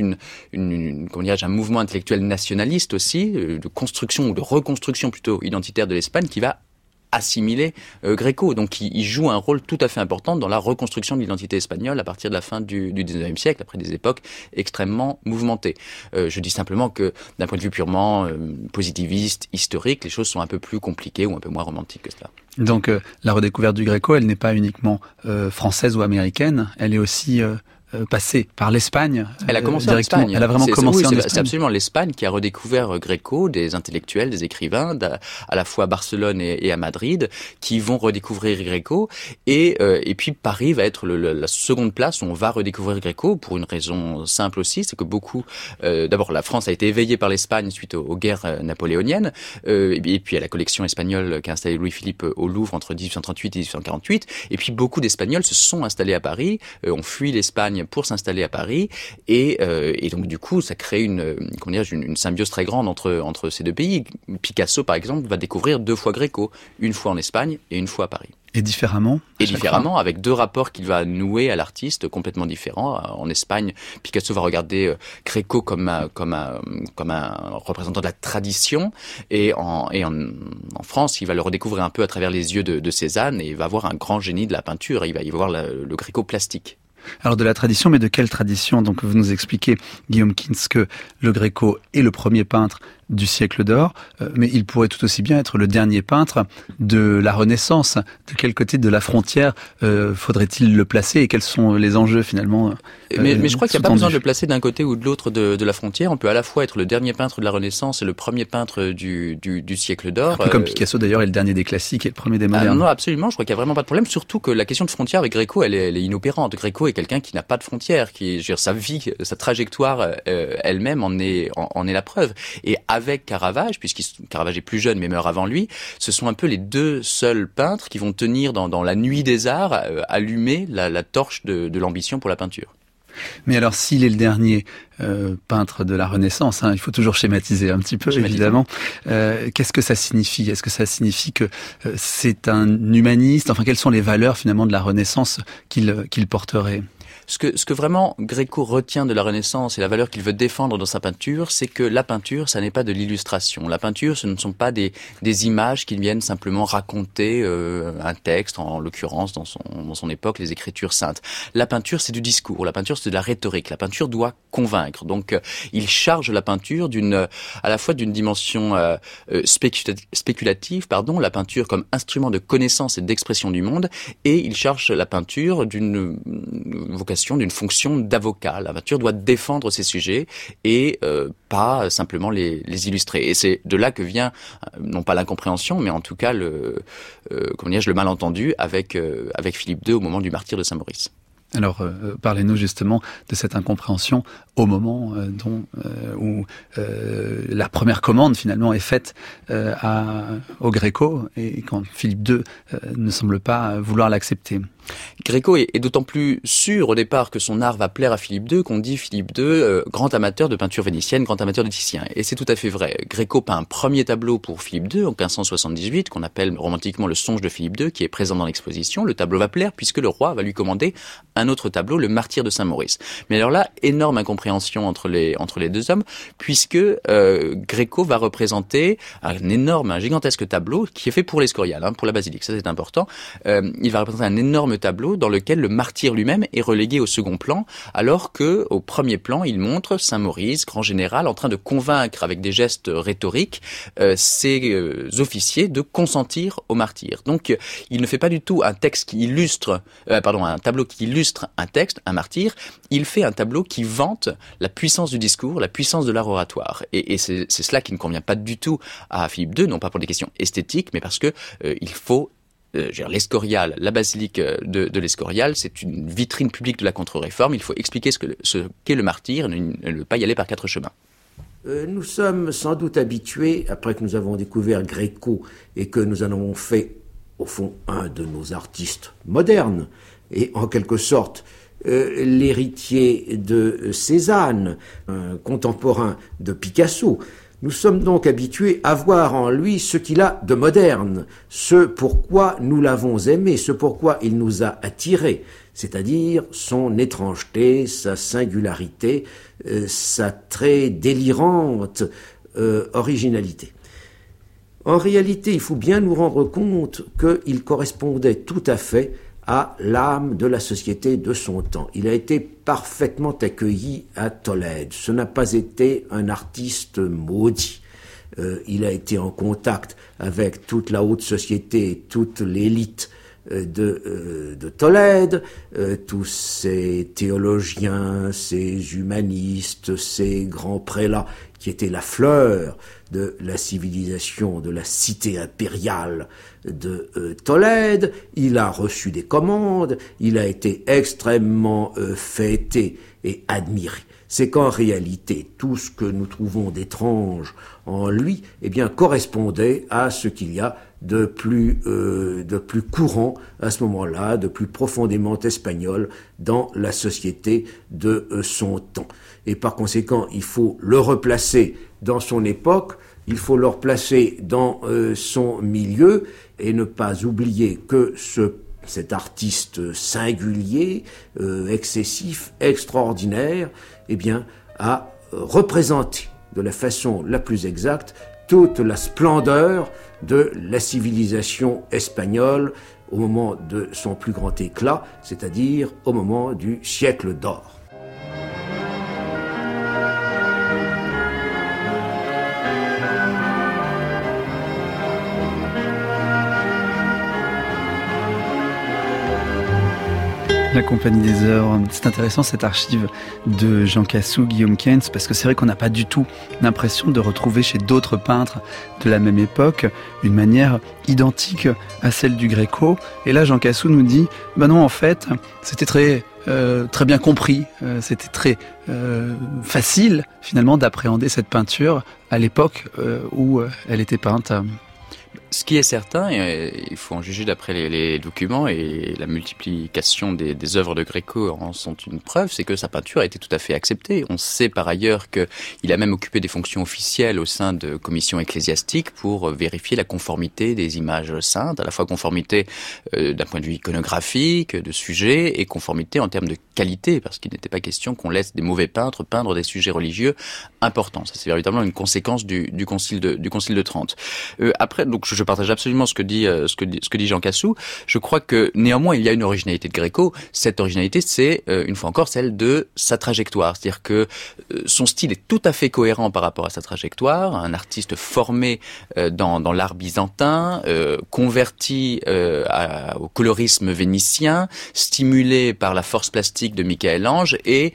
un mouvement intellectuel nationaliste aussi, de construction ou de reconstruction plutôt identitaire de l'Espagne qui va assimiler Gréco. Donc il joue un rôle tout à fait important dans la reconstruction de l'identité espagnole à partir de la fin du 19e siècle, après des époques extrêmement mouvementées. Je dis simplement que d'un point de vue purement positiviste, historique, les choses sont un peu plus compliquées ou un peu moins romantiques que cela. Donc la redécouverte du Gréco, elle n'est pas uniquement française ou américaine, elle est aussi passée par l'Espagne. Elle a commencé en Espagne. Elle a vraiment commencé en Espagne. C'est absolument l'Espagne qui a redécouvert Gréco, des intellectuels, des écrivains, à la fois à Barcelone et à Madrid, qui vont redécouvrir Gréco. Et puis Paris va être la seconde place où on va redécouvrir Gréco pour une raison simple aussi, c'est que beaucoup, d'abord la France a été éveillée par l'Espagne suite aux guerres napoléoniennes, et puis à la collection espagnole qu'a installée Louis-Philippe au Louvre entre 1838 et 1848. Et puis beaucoup d'Espagnols se sont installés à Paris, ont fui l'Espagne pour s'installer à Paris et donc du coup ça crée une symbiose très grande entre ces deux pays. Picasso par exemple va découvrir 2 fois Gréco, une fois en Espagne et une fois à Paris. Et différemment. Avec 2 rapports qu'il va nouer à l'artiste complètement différents. En Espagne, Picasso va regarder Gréco comme un représentant de la tradition, et en France, il va le redécouvrir un peu à travers les yeux de Cézanne, et il va avoir un grand génie de la peinture. Il va voir le Gréco plastique. Alors de la tradition, mais de quelle tradition? Donc vous nous expliquez, Guillaume Kintz, que le Gréco est le premier peintre du siècle d'or, mais il pourrait tout aussi bien être le dernier peintre de la Renaissance. De quel côté de la frontière faudrait-il le placer et quels sont les enjeux finalement mais je crois qu'il n'y a pas besoin de le placer d'un côté ou de l'autre de la frontière. On peut à la fois être le dernier peintre de la Renaissance et le premier peintre du siècle d'or. Un peu comme Picasso d'ailleurs est le dernier des classiques et le premier des modernes. Non, absolument, je crois qu'il n'y a vraiment pas de problème, surtout que la question de frontière avec Gréco, elle est inopérante. Gréco est quelqu'un qui n'a pas de frontière, sa vie, sa trajectoire elle-même en est la preuve. Et avec Caravage, Caravage est plus jeune mais meurt avant lui, ce sont un peu les 2 seuls peintres qui vont tenir dans la nuit des arts allumer la torche de l'ambition pour la peinture. Mais alors, s'il est le dernier peintre de la Renaissance, il faut toujours schématiser un petit peu, évidemment. Qu'est-ce que ça signifie? Est-ce que ça signifie que c'est un humaniste? Enfin, quelles sont les valeurs finalement de la Renaissance qu'il porterait? Ce que vraiment Gréco retient de la Renaissance et la valeur qu'il veut défendre dans sa peinture, c'est que la peinture, ça n'est pas de l'illustration. La peinture, ce ne sont pas des images qui viennent simplement raconter un texte, en l'occurrence dans son époque, les Écritures saintes. La peinture, c'est du discours. La peinture, c'est de la rhétorique. La peinture doit convaincre. Donc, il charge la peinture à la fois d'une dimension spéculative, la peinture comme instrument de connaissance et d'expression du monde, et il charge la peinture d'une vocation, d'une fonction d'avocat. La peinture doit défendre ses sujets et pas simplement les illustrer. Et c'est de là que vient, non pas l'incompréhension, mais en tout cas le malentendu avec Philippe II au moment du martyre de Saint-Maurice. Alors, parlez-nous justement de cette incompréhension au moment où la première commande finalement est faite au Gréco et quand Philippe II ne semble pas vouloir l'accepter. Gréco est d'autant plus sûr au départ que son art va plaire à Philippe II qu'on dit Philippe II, grand amateur de peinture vénitienne, grand amateur de Titien. Et c'est tout à fait vrai. Gréco peint un premier tableau pour Philippe II en 1578 qu'on appelle romantiquement le Songe de Philippe II, qui est présent dans l'exposition. Le tableau va plaire puisque le roi va lui commander un autre tableau, le Martyre de Saint-Maurice. Mais alors là, énorme incompréhension entre les 2 hommes, puisque Gréco va représenter un gigantesque tableau qui est fait pour l'Escorial, pour la basilique. Ça c'est important. Il va représenter un énorme tableau dans lequel le martyr lui-même est relégué au second plan, alors que au premier plan, il montre Saint-Maurice, grand général, en train de convaincre avec des gestes rhétoriques ses officiers de consentir au martyr. Donc, il ne fait pas du tout un texte qui illustre, un tableau qui illustre un texte, un martyr. Il fait un tableau qui vante la puissance du discours, la puissance de l'art oratoire. Et c'est cela qui ne convient pas du tout à Philippe II, non pas pour des questions esthétiques, mais parce que il faut l'Escorial, la basilique de l'Escorial, c'est une vitrine publique de la contre-réforme. Il faut expliquer ce qu'est le martyr, ne pas y aller par 4 chemins. Nous sommes sans doute habitués, après que nous avons découvert Gréco et que nous en avons fait, au fond, un de nos artistes modernes, est en quelque sorte l'héritier de Cézanne, un contemporain de Picasso. Nous sommes donc habitués à voir en lui ce qu'il a de moderne, ce pourquoi nous l'avons aimé, ce pourquoi il nous a attirés, c'est-à-dire son étrangeté, sa singularité, sa très délirante originalité. En réalité, il faut bien nous rendre compte qu'il correspondait tout à fait à l'âme de la société de son temps. Il a été parfaitement accueilli à Tolède. Ce n'a pas été un artiste maudit. Il a été en contact avec toute la haute société, toute l'élite de Tolède, tous ces théologiens, ces humanistes, ces grands prélats qui étaient la fleur de la civilisation, de la cité impériale de Tolède. Il a reçu des commandes, il a été extrêmement fêté et admiré. C'est qu'en réalité, tout ce que nous trouvons d'étrange en lui, eh bien, correspondait à ce qu'il y a de plus courant à ce moment-là, de plus profondément espagnol dans la société de son temps. Et par conséquent, il faut le replacer dans son époque, il faut le replacer dans son milieu et ne pas oublier que cet artiste singulier, excessif, extraordinaire, eh bien, a représenté de la façon la plus exacte toute la splendeur de la civilisation espagnole au moment de son plus grand éclat, c'est-à-dire au moment du siècle d'or. La Compagnie des œuvres, c'est intéressant cette archive de Jean Cassou, Guillaume Keynes, parce que c'est vrai qu'on n'a pas du tout l'impression de retrouver chez d'autres peintres de la même époque une manière identique à celle du Gréco. Et là, Jean Cassou nous dit, ben non, en fait, c'était très bien compris, c'était très facile finalement d'appréhender cette peinture à l'époque où elle était peinte. Ce qui est certain, et il faut en juger d'après les documents, et la multiplication des œuvres de Gréco en sont une preuve, c'est que sa peinture a été tout à fait acceptée. On sait par ailleurs qu'il a même occupé des fonctions officielles au sein de commissions ecclésiastiques pour vérifier la conformité des images saintes, à la fois conformité d'un point de vue iconographique, de sujet, et conformité en termes de qualité, parce qu'il n'était pas question qu'on laisse des mauvais peintres peindre des sujets religieux importants. Ça, c'est véritablement une conséquence du concile de Trente. Après, donc je partage absolument ce que dit Jean Cassou. Je crois que néanmoins il y a une originalité de Gréco. Cette originalité, c'est une fois encore celle de sa trajectoire, c'est-à-dire que son style est tout à fait cohérent par rapport à sa trajectoire. Un artiste formé dans l'art byzantin, converti au colorisme vénitien, stimulé par la force plastique de Michel-Ange et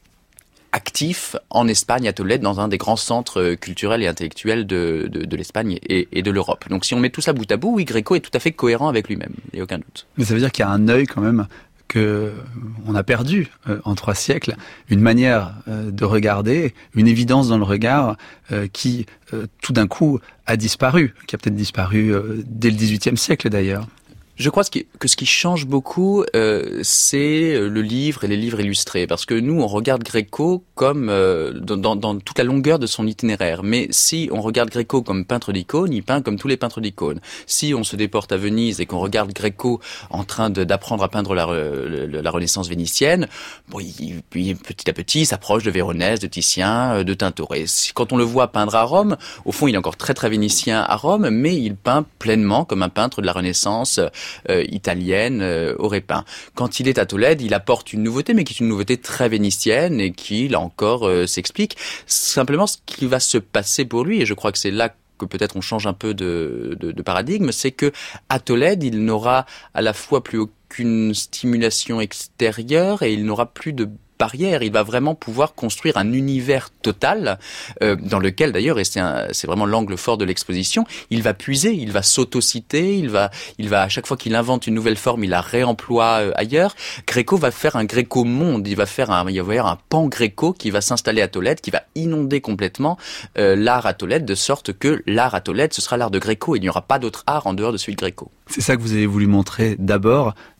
actif en Espagne, à Tolède, dans un des grands centres culturels et intellectuels de l'Espagne et de l'Europe. Donc si on met tout ça bout à bout, oui, Gréco est tout à fait cohérent avec lui-même, il n'y a aucun doute. Mais ça veut dire qu'il y a un œil quand même que on a perdu en 3 siècles, une manière de regarder, une évidence dans le regard qui tout d'un coup a disparu, qui a peut-être disparu dès le XVIIIe siècle d'ailleurs. Je crois que ce qui change beaucoup, c'est le livre et les livres illustrés. Parce que nous, on regarde Gréco comme dans toute la longueur de son itinéraire. Mais si on regarde Gréco comme peintre d'icônes, il peint comme tous les peintres d'icônes. Si on se déporte à Venise et qu'on regarde Gréco en train d'apprendre à peindre la Renaissance vénitienne, bon, puis petit à petit, il s'approche de Véronèse, de Titien, de Tintoret. Quand on le voit peindre à Rome, au fond, il est encore très très vénitien à Rome, mais il peint pleinement comme un peintre de la Renaissance italienne aurait peint. Quand il est à Tolède, il apporte une nouveauté, mais qui est une nouveauté très vénitienne et qui, là encore, s'explique. Simplement, ce qui va se passer pour lui, et je crois que c'est là que peut-être on change un peu de paradigme, c'est que à Tolède, il n'aura à la fois plus aucune stimulation extérieure et il n'aura plus de barrière. Il va vraiment pouvoir construire un univers total dans lequel d'ailleurs, et c'est vraiment l'angle fort de l'exposition, il va puiser, il va s'autociter, il va à chaque fois qu'il invente une nouvelle forme, il la réemploie ailleurs. Gréco va faire un Gréco-monde, il va y avoir un pan Gréco qui va s'installer à Tolède, qui va inonder complètement l'art à Tolède, de sorte que l'art à Tolède, ce sera l'art de Gréco, il n'y aura pas d'autre art en dehors de celui de Gréco. C'est ça que vous avez voulu montrer d'abord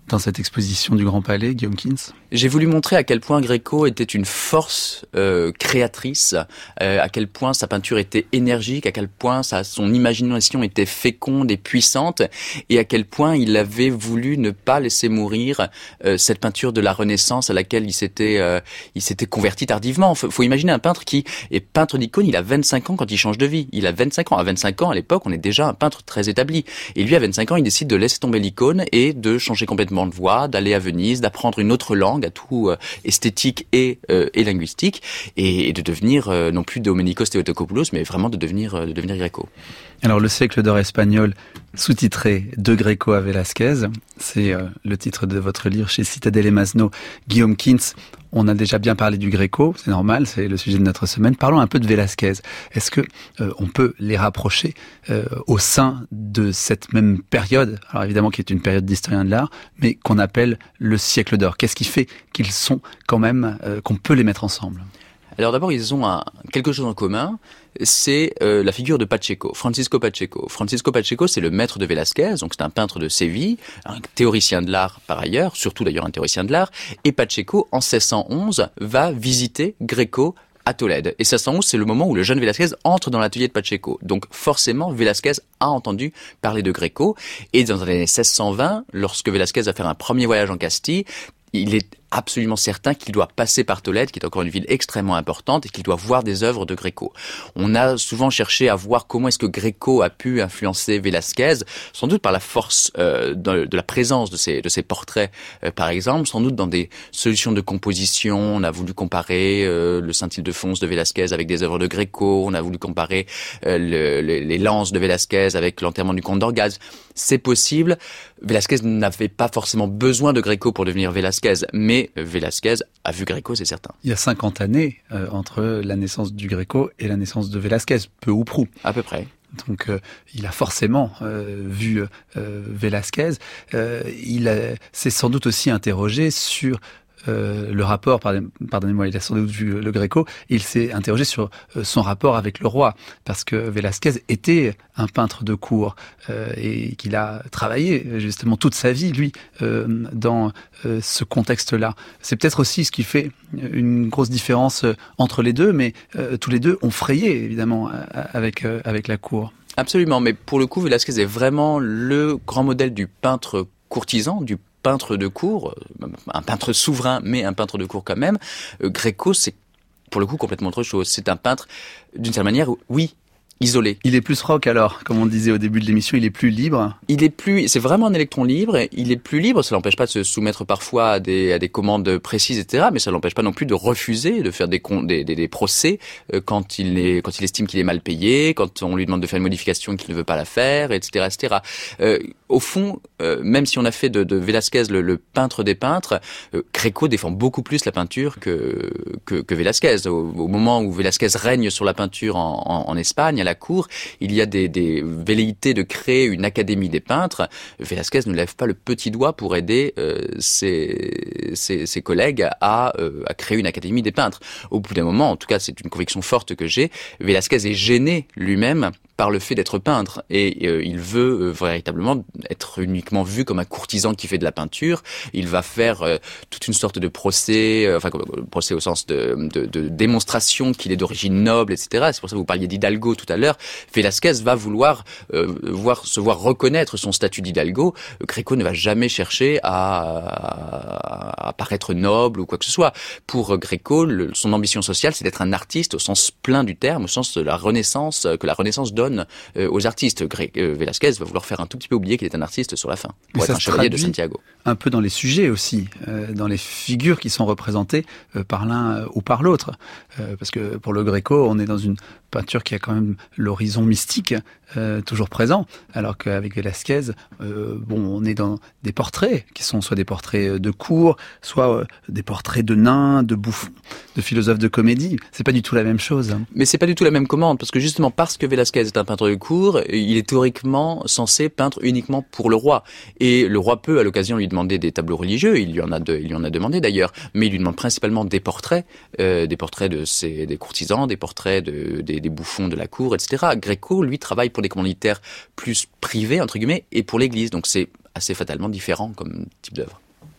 dans cette exposition du Grand Palais, Guillaume Kintz? J'ai voulu montrer à quel point Gréco était une force créatrice, à quel point sa peinture était énergique, à quel point son imagination était féconde et puissante, et à quel point il avait voulu ne pas laisser mourir cette peinture de la Renaissance à laquelle il s'était converti tardivement. Faut imaginer un peintre qui est peintre d'icône, il a 25 ans quand il change de vie. Il a 25 ans. À 25 ans, à l'époque, on est déjà un peintre très établi. Et lui, à 25 ans, il décide de laisser tomber l'icône et de changer complètement de voie, d'aller à Venise, d'apprendre une autre langue, à tout esthétique et linguistique, et de devenir non plus Domenikos Theotokopoulos, mais vraiment de devenir Gréco. Alors, le siècle d'or espagnol, sous-titré De Gréco à Velázquez, c'est le titre de votre livre chez Citadel et Masno. Guillaume Kintz, on a déjà bien parlé du Gréco, c'est normal, c'est le sujet de notre semaine. Parlons un peu de Velázquez. Est-ce que on peut les rapprocher au sein de cette même période, alors évidemment qui est une période d'historien de l'art, mais qu'on appelle le siècle d'or? Qu'est-ce qui fait qu'ils sont quand même, qu'on peut les mettre ensemble? Alors d'abord, ils ont quelque chose en commun, c'est la figure de Pacheco, Francisco Pacheco. Francisco Pacheco, c'est le maître de Velázquez, donc c'est un peintre de Séville, un théoricien de l'art par ailleurs, surtout d'ailleurs un théoricien de l'art, et Pacheco, en 1611, va visiter Gréco à Tolède. Et 1611, c'est le moment où le jeune Velázquez entre dans l'atelier de Pacheco. Donc forcément, Velázquez a entendu parler de Gréco, et dans les années 1620, lorsque Velázquez va faire un premier voyage en Castille, il est absolument certain qu'il doit passer par Tolède, qui est encore une ville extrêmement importante, et qu'il doit voir des œuvres de Gréco. On a souvent cherché à voir comment est-ce que Gréco a pu influencer Velázquez, sans doute par la force de la présence de ces portraits, par exemple, sans doute dans des solutions de composition. On a voulu comparer le Saint-Ildefonse de Velázquez avec des œuvres de Gréco, on a voulu comparer les lances de Velázquez avec l'enterrement du comte d'Orgaz. C'est possible. Velázquez n'avait pas forcément besoin de Gréco pour devenir Velázquez, mais Velázquez a vu Gréco, c'est certain. Il y a 50 années entre la naissance du Gréco et la naissance de Velázquez, peu ou prou. À peu près. Donc il a forcément vu Velázquez. Il s'est sans doute aussi interrogé sur le rapport, pardonnez-moi, il a sans doute vu le Gréco, il s'est interrogé sur son rapport avec le roi, parce que Velázquez était un peintre de cour et qu'il a travaillé justement toute sa vie, lui, dans ce contexte-là. C'est peut-être aussi ce qui fait une grosse différence entre les deux, mais tous les deux ont frayé, évidemment, avec la cour. Absolument, mais pour le coup, Velázquez est vraiment le grand modèle du peintre courtisan, du peintre de cour, un peintre souverain, mais un peintre de cour quand même. Gréco, c'est pour le coup complètement autre chose. C'est un peintre, d'une certaine manière, oui, isolé. Il est plus rock alors, comme on le disait au début de l'émission, il est plus libre. C'est vraiment un électron libre, il est plus libre, ça l'empêche pas de se soumettre parfois à des commandes précises, etc., mais ça l'empêche pas non plus de refuser, de faire des procès quand il estime qu'il est mal payé, quand on lui demande de faire une modification et qu'il ne veut pas la faire, etc., etc. Au fond, même si on a fait de Velázquez le peintre des peintres, Gréco défend beaucoup plus la peinture que Velázquez. Au moment où Velázquez règne sur la peinture en Espagne, à la cour, il y a des velléités de créer une académie des peintres. Velázquez ne lève pas le petit doigt pour aider ses collègues à créer une académie des peintres. Au bout d'un moment, en tout cas c'est une conviction forte que j'ai, Velázquez est gêné lui-même par le fait d'être peintre et il veut véritablement être uniquement vu comme un courtisan qui fait de la peinture. Il va faire toute une sorte de procès, procès au sens de démonstration qu'il est d'origine noble, etc. C'est pour ça que vous parliez d'Hidalgo tout à l'heure. Velázquez va vouloir se voir reconnaître son statut d'Hidalgo. Gréco ne va jamais chercher à paraître noble ou quoi que ce soit. Pour Gréco, son ambition sociale, c'est d'être un artiste au sens plein du terme, au sens de la Renaissance, que la Renaissance donne aux artistes. Velázquez va vouloir faire un tout petit peu oublier qu'il est un artiste sur la fin, pour être un chevalier de Santiago. Un peu dans les sujets aussi, dans les figures qui sont représentées par l'un ou par l'autre. Parce que pour le Gréco, on est dans une peinture qui a quand même l'horizon mystique toujours présent, alors qu'avec Velázquez, on est dans des portraits qui sont soit des portraits de cour, soit des portraits de nains, de bouffons, de philosophes de comédie. C'est pas du tout la même chose. Mais c'est pas du tout la même commande, parce que justement parce que Velázquez est un peintre de cour, il est théoriquement censé peindre uniquement pour le roi. Et le roi peut, à l'occasion, lui demander des tableaux religieux. Il lui en a demandé d'ailleurs, mais il lui demande principalement des portraits des courtisans, des portraits des bouffons de la cour, etc. Gréco, lui, travaille pour des commanditaires plus privés, entre guillemets, et pour l'Église. Donc c'est assez fatalement différent comme type d'œuvre.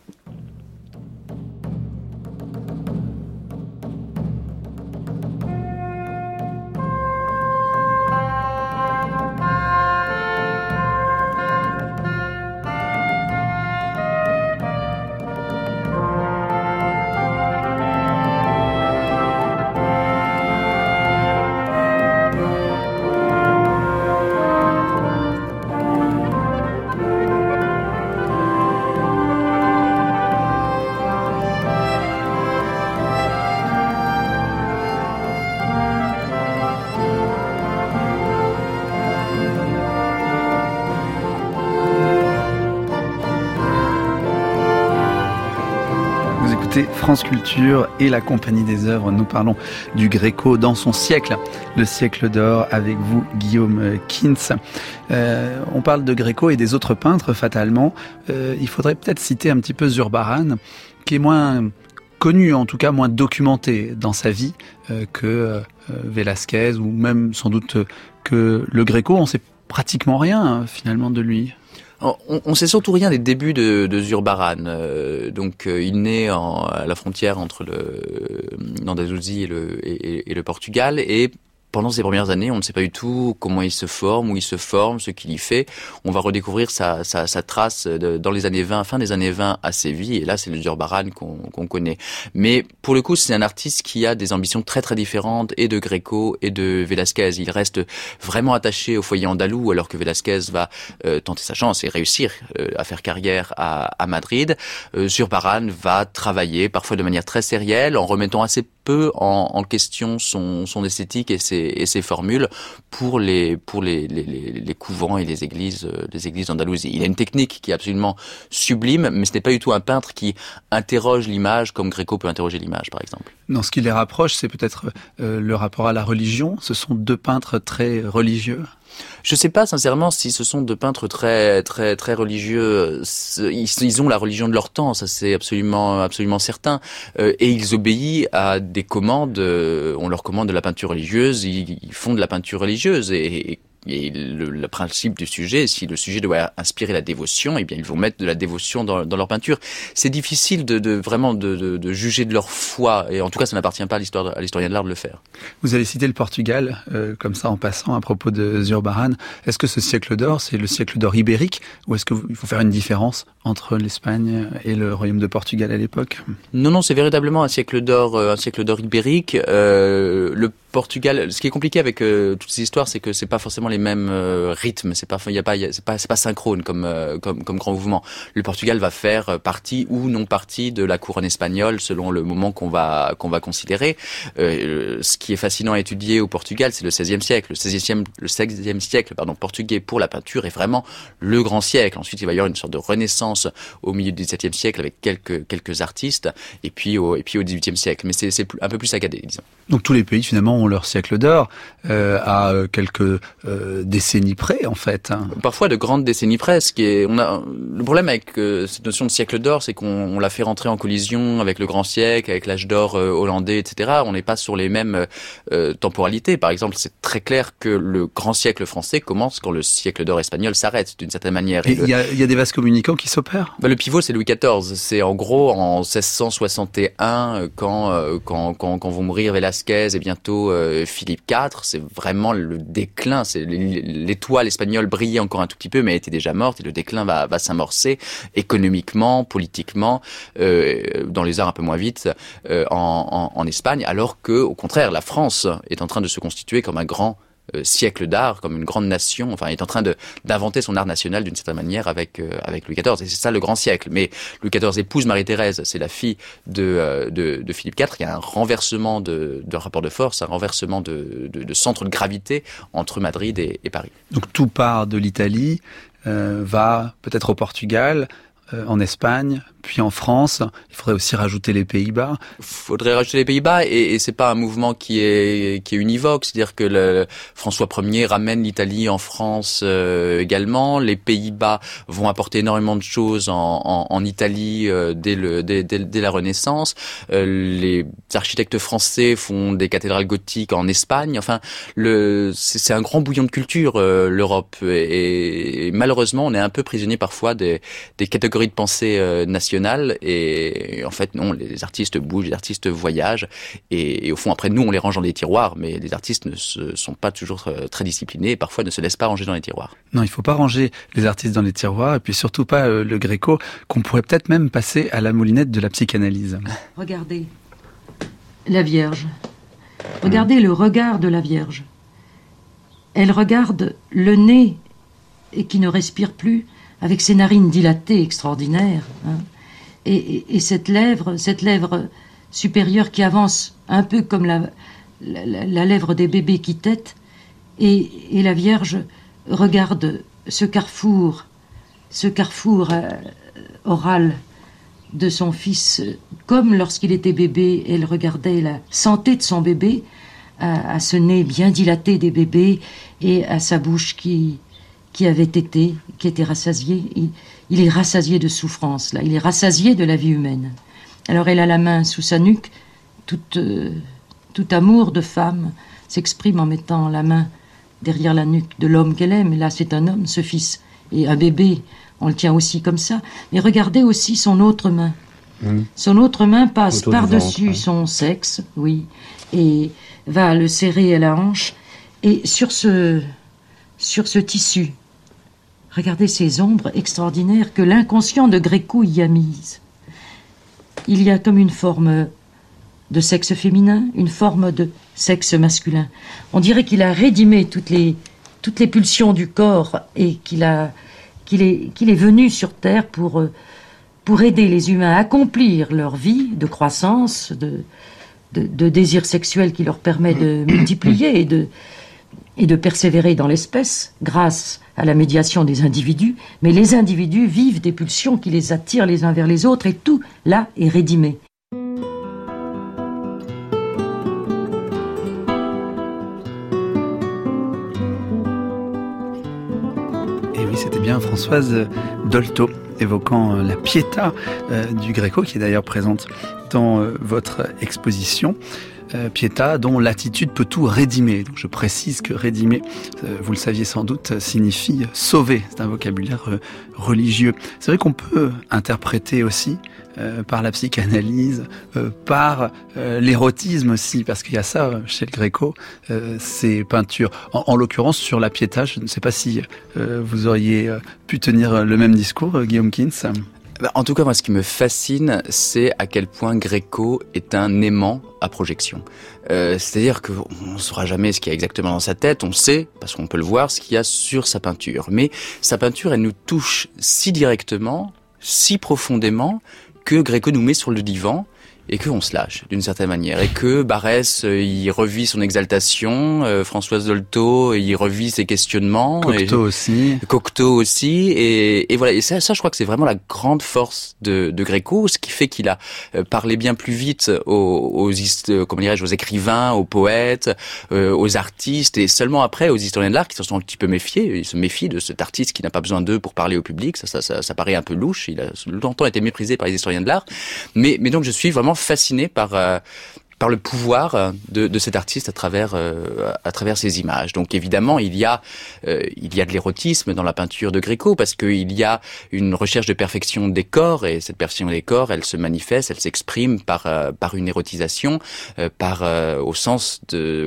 France Culture et la Compagnie des œuvres. Nous parlons du Gréco dans son siècle, le siècle d'or, avec vous, Guillaume Kintz. On parle de Gréco et des autres peintres, fatalement. Il faudrait peut-être citer un petit peu Zurbarán, qui est moins connu, en tout cas moins documenté dans sa vie que Velázquez, ou même sans doute que le Gréco. On sait pratiquement rien, finalement, de lui. On sait surtout rien des débuts de Zurbarán. Il naît à la frontière entre l'Andalousie et le Portugal, et pendant ces premières années, on ne sait pas du tout comment il se forme, où il se forme, ce qu'il y fait. On va redécouvrir sa trace dans les années 20, fin des années 20 à Séville, et là c'est le Zurbarán qu'on connaît. Mais pour le coup, c'est un artiste qui a des ambitions très très différentes, et de Gréco et de Velázquez. Il reste vraiment attaché au foyer andalou, alors que Velázquez va tenter sa chance et réussir à faire carrière à Madrid. Zurbarán va travailler, parfois de manière très sérielle, en remettant assez peu en question son esthétique et ses formules pour les couvents et les églises d'Andalousie. Il a une technique qui est absolument sublime, mais ce n'est pas du tout un peintre qui interroge l'image comme Gréco peut interroger l'image, par exemple. Non, ce qui les rapproche, c'est peut-être le rapport à la religion. Ce sont deux peintres très religieux. Je sais pas sincèrement si ce sont deux peintres très très très religieux. Ils ont la religion de leur temps, ça c'est absolument certain. Et ils obéissent à des commandes. On leur commande de la peinture religieuse. Ils font de la peinture religieuse et le principe du sujet, si le sujet doit inspirer la dévotion, eh bien ils vont mettre de la dévotion dans leur peinture. C'est difficile de juger de leur foi, et en tout cas ça n'appartient pas à l'historien de l'art de le faire. Vous avez cité le Portugal, comme ça en passant à propos de Zurbarán. Est-ce que ce siècle d'or, c'est le siècle d'or ibérique, ou est-ce qu'il faut faire une différence entre l'Espagne et le royaume de Portugal à l'époque? Non, c'est véritablement un siècle d'or ibérique. Le Portugal, ce qui est compliqué avec toutes ces histoires, c'est que c'est pas forcément les mêmes rythmes, c'est pas synchrone comme grand mouvement. Le Portugal va faire partie ou non partie de la couronne espagnole selon le moment qu'on va considérer. Ce qui est fascinant à étudier au Portugal, c'est le XVIe siècle. Le XVIe siècle, portugais pour la peinture est vraiment le grand siècle. Ensuite, il va y avoir une sorte de renaissance au milieu du XVIIe siècle avec quelques artistes, et puis au XVIIIe siècle. Mais c'est un peu plus saccadé, disons. Donc tous les pays finalement ont leur siècle d'or à quelques décennies près, en fait. Parfois de grandes décennies près. Le problème avec cette notion de siècle d'or, c'est qu'on l'a fait rentrer en collision avec le grand siècle, avec l'âge d'or hollandais, etc. On n'est pas sur les mêmes temporalités. Par exemple, c'est très clair que le grand siècle français commence quand le siècle d'or espagnol s'arrête, d'une certaine manière. Il y a des vases communicants qui s'opèrent. Le pivot, c'est Louis XIV. C'est en gros en 1661 quand vont mourir Velázquez et bientôt Philippe IV. C'est vraiment le déclin. C'est l'étoile espagnole brillait encore un tout petit peu, mais elle était déjà morte, et le déclin va s'amorcer économiquement, politiquement, dans les arts un peu moins vite, en Espagne, alors que, au contraire, la France est en train de se constituer comme un grand siècle d'art, comme une grande nation, enfin, est en train d'inventer son art national d'une certaine manière avec Louis XIV. Et c'est ça le grand siècle. Mais Louis XIV épouse Marie-Thérèse, c'est la fille de Philippe IV. Il y a un renversement de rapport de force, un renversement de centre de gravité entre Madrid et Paris. Donc tout part de l'Italie, va peut-être au Portugal, en Espagne, puis en France. Il faudrait aussi rajouter les Pays-Bas. Faudrait rajouter les Pays-Bas et c'est pas un mouvement qui est univoque, c'est-à-dire que François Ier ramène l'Italie en France également. Les Pays-Bas vont apporter énormément de choses en Italie dès la Renaissance. Les architectes français font des cathédrales gothiques en Espagne. Enfin, c'est un grand bouillon de culture l'Europe et malheureusement on est un peu prisonnier parfois des catégories de pensée nationales et en fait non, les artistes bougent, les artistes voyagent et au fond après nous on les range dans des tiroirs, mais les artistes ne sont pas toujours très disciplinés et parfois ne se laissent pas ranger dans les tiroirs. Non, il faut pas ranger les artistes dans les tiroirs et puis surtout pas le Gréco, qu'on pourrait peut-être même passer à la moulinette de la psychanalyse. Regardez la Vierge, regardez le regard de la Vierge. Elle regarde le nez et qui ne respire plus avec ses narines dilatées extraordinaires, hein. Et cette lèvre supérieure qui avance un peu comme la lèvre des bébés qui tètent, et la Vierge regarde ce carrefour oral de son fils, comme lorsqu'il était bébé, elle regardait la santé de son bébé, à ce nez bien dilaté des bébés et à sa bouche qui était rassasiée. Il est rassasié de souffrance, là. Il est rassasié de la vie humaine. Alors elle a la main sous sa nuque. Tout amour de femme s'exprime en mettant la main derrière la nuque de l'homme qu'elle aime. Et là, c'est un homme, ce fils. Et un bébé, on le tient aussi comme ça. Mais regardez aussi son autre main. Son autre main passe par-dessus son sexe, oui, et va le serrer à la hanche. Et sur ce tissu, regardez ces ombres extraordinaires que l'inconscient de Gréco y a mises. Il y a comme une forme de sexe féminin, une forme de sexe masculin. On dirait qu'il a rédimé toutes les pulsions du corps et qu'il est venu sur Terre pour aider les humains à accomplir leur vie de croissance, de désir sexuel qui leur permet de multiplier et de persévérer dans l'espèce grâce à la médiation des individus, mais les individus vivent des pulsions qui les attirent les uns vers les autres et tout là est rédimé. Et oui, c'était bien Françoise Dolto évoquant la Pietà du Gréco, qui est d'ailleurs présente dans votre exposition. Pietà, dont l'attitude peut tout rédimer. Donc je précise que rédimer, vous le saviez sans doute, signifie sauver. C'est un vocabulaire religieux. C'est vrai qu'on peut interpréter aussi par la psychanalyse, par l'érotisme aussi, parce qu'il y a ça chez le Gréco, ces peintures. En l'occurrence, sur la Pietà, je ne sais pas si vous auriez pu tenir le même discours, Guillaume Kintz. En tout cas, moi, ce qui me fascine, c'est à quel point Gréco est un aimant à projection. C'est-à-dire qu'on ne saura jamais ce qu'il y a exactement dans sa tête, on sait, parce qu'on peut le voir, ce qu'il y a sur sa peinture. Mais sa peinture, elle nous touche si directement, si profondément, que Gréco nous met sur le divan et qu'on se lâche d'une certaine manière, et que Barès il revit son exaltation, Françoise Dolto il revit ses questionnements, Cocteau aussi, et voilà. Et ça je crois que c'est vraiment la grande force de Gréco, ce qui fait qu'il a parlé bien plus vite aux écrivains, aux poètes, aux artistes, et seulement après aux historiens de l'art qui s'en sont un petit peu méfiés. Ils se méfient de cet artiste qui n'a pas besoin d'eux pour parler au public. Ça paraît un peu louche. Il a longtemps été méprisé par les historiens de l'art, mais donc je suis vraiment fasciné par le pouvoir de cet artiste à travers ces images. Donc évidemment, il y a de l'érotisme dans la peinture de Gréco, parce qu'il y a une recherche de perfection des corps, et cette perfection des corps, elle se manifeste, elle s'exprime par une érotisation, au sens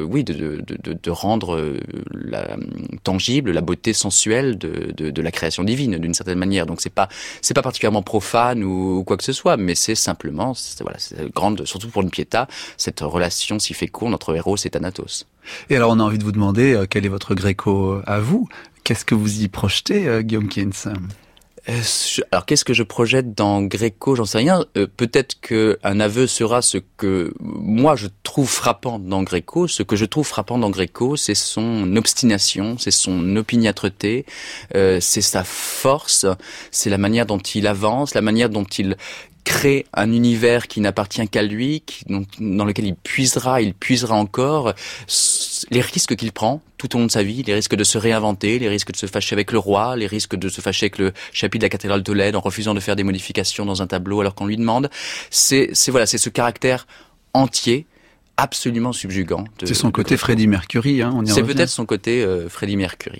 de rendre tangible la beauté sensuelle de la création divine d'une certaine manière. Donc c'est pas particulièrement profane ou quoi que ce soit, mais c'est simplement c'est grande, surtout pour une Pietà, cette relation si féconde entre Eros et Thanatos. Et alors on a envie de vous demander quel est votre Gréco à vous. Qu'est-ce que vous y projetez, Guillaume Kintz ? Alors, qu'est-ce que je projette dans Gréco? J'en sais rien. Peut-être qu'un aveu sera ce que moi je trouve frappant dans Gréco. Ce que je trouve frappant dans Gréco, c'est son obstination, c'est son opiniâtreté, c'est sa force, c'est la manière dont il avance, la manière dont il crée un univers qui n'appartient qu'à lui, dans lequel il puisera encore, les risques qu'il prend tout au long de sa vie, les risques de se réinventer, les risques de se fâcher avec le roi, les risques de se fâcher avec le chapitre de la cathédrale de Tolède en refusant de faire des modifications dans un tableau alors qu'on lui demande. C'est ce caractère entier, absolument subjugant. C'est son côté Freddie Mercury, on y revient. C'est peut-être son côté Freddie Mercury.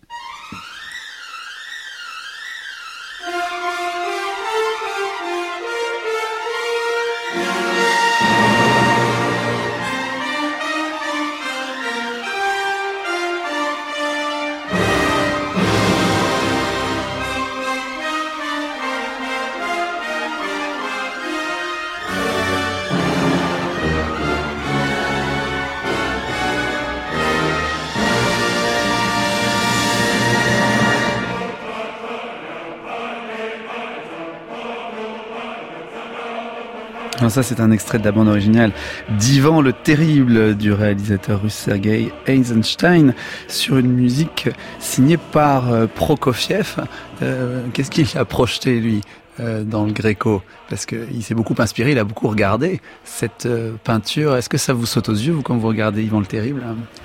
Alors ça, c'est un extrait de la bande originale d'Ivan le Terrible du réalisateur russe Sergei Eisenstein sur une musique signée par Prokofiev. Qu'est-ce qu'il a projeté, lui, dans le Gréco? Parce qu'il s'est beaucoup inspiré, il a beaucoup regardé cette peinture. Est-ce que ça vous saute aux yeux, vous, quand vous regardez Ivan le Terrible?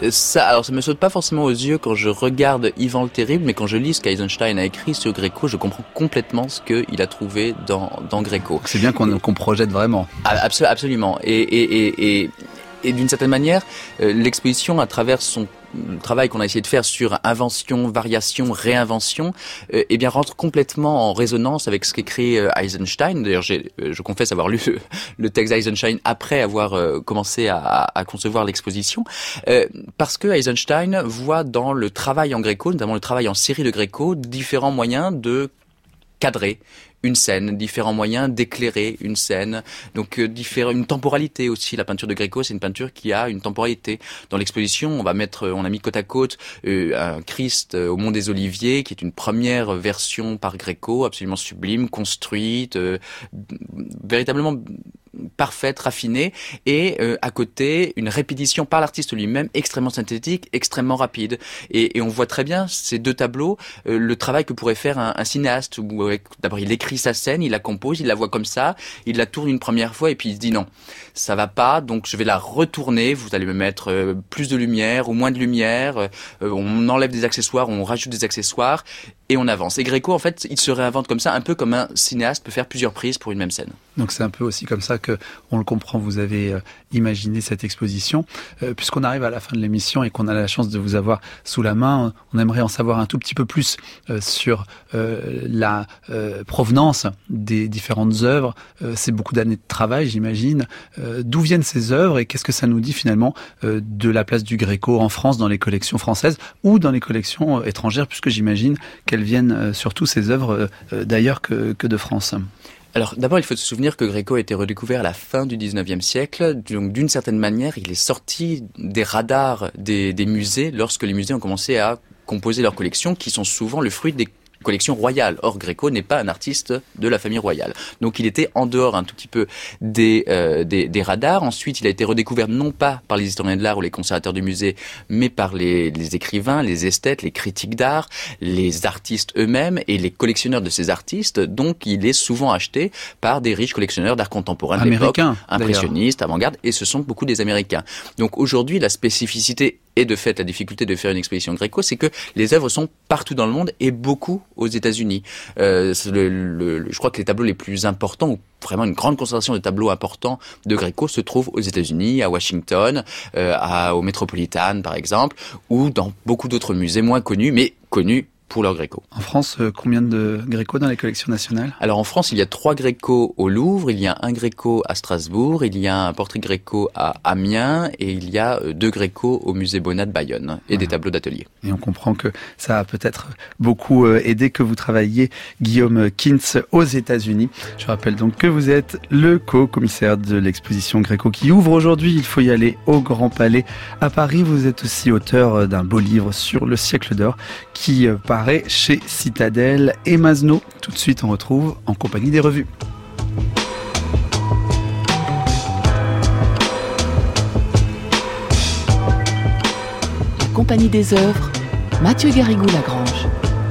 Ça me saute pas forcément aux yeux quand je regarde Ivan le Terrible, mais quand je lis ce qu'Eisenstein a écrit sur Gréco, je comprends complètement ce qu'il a trouvé dans Gréco. C'est bien qu'on projette vraiment. Absolument. Et d'une certaine manière, l'exposition, à travers le travail qu'on a essayé de faire sur invention, variation, réinvention, rentre complètement en résonance avec ce qu'écrit Eisenstein. D'ailleurs, je confesse avoir lu le texte d'Eisenstein après avoir commencé à concevoir l'exposition, parce que Eisenstein voit dans le travail en Gréco, notamment le travail en série de Gréco, différents moyens de cadrer une scène, différents moyens d'éclairer une scène, donc une temporalité aussi. La peinture de Gréco, c'est une peinture qui a une temporalité. Dans l'exposition, on a mis côte à côte un Christ au Mont des Oliviers, qui est une première version par Gréco, absolument sublime, construite, véritablement parfaite, raffinée, et à côté une répétition par l'artiste lui-même extrêmement synthétique, extrêmement rapide. Et on voit très bien ces deux tableaux, le travail que pourrait faire un cinéaste. Où d'abord il écrit sa scène, il la compose, il la voit comme ça, il la tourne une première fois et puis il se dit non, ça va pas, donc je vais la retourner, vous allez me mettre plus de lumière ou moins de lumière, on enlève des accessoires, on rajoute des accessoires et on avance. Et Gréco, en fait, il se réinvente comme ça, un peu comme un cinéaste peut faire plusieurs prises pour une même scène. Donc c'est un peu aussi comme ça que on le comprend. Vous avez imaginé cette exposition. Puisqu'on arrive à la fin de l'émission et qu'on a la chance de vous avoir sous la main, on aimerait en savoir un tout petit peu plus sur la provenance des différentes œuvres. C'est beaucoup d'années de travail, j'imagine. D'où viennent ces œuvres et qu'est-ce que ça nous dit finalement de la place du Gréco en France, dans les collections françaises ou dans les collections étrangères, puisque j'imagine qu'elles viennent surtout ces œuvres d'ailleurs que de France. Alors d'abord, il faut se souvenir que Gréco a été redécouvert à la fin du 19e siècle. Donc d'une certaine manière, il est sorti des radars des musées lorsque les musées ont commencé à composer leurs collections, qui sont souvent le fruit des collection royale. Or, Gréco n'est pas un artiste de la famille royale. Donc, il était en dehors un tout petit peu des radars. Ensuite, il a été redécouvert non pas par les historiens de l'art ou les conservateurs du musée, mais par les écrivains, les esthètes, les critiques d'art, les artistes eux-mêmes et les collectionneurs de ces artistes. Donc, il est souvent acheté par des riches collectionneurs d'art contemporain de l'époque, impressionnistes, avant-garde, et ce sont beaucoup des Américains. Donc, aujourd'hui, la spécificité et de fait la difficulté de faire une exposition Gréco, c'est que les œuvres sont partout dans le monde et beaucoup aux États-Unis. Je crois que les tableaux les plus importants, ou vraiment une grande concentration de tableaux importants de Gréco, se trouvent aux États-Unis, à Washington, au Metropolitan par exemple, ou dans beaucoup d'autres musées moins connus, mais connus pour leur Gréco. En France, combien de Gréco dans les collections nationales? Alors en France, il y a 3 Gréco au Louvre, il y a un Gréco à Strasbourg, il y a un portrait Gréco à Amiens et il y a 2 Gréco au musée Bonnat de Bayonne et des tableaux d'atelier. Et on comprend que ça a peut-être beaucoup aidé que vous travailliez, Guillaume Kintz, aux États-Unis. Je rappelle donc que vous êtes le co-commissaire de l'exposition Gréco qui ouvre aujourd'hui. Il faut y aller au Grand Palais à Paris. Vous êtes aussi auteur d'un beau livre sur le siècle d'or qui paraît paraît chez Citadel et Masno. Tout de suite, on retrouve En compagnie des revues. La compagnie des œuvres, Mathieu Garrigou-Lagrange.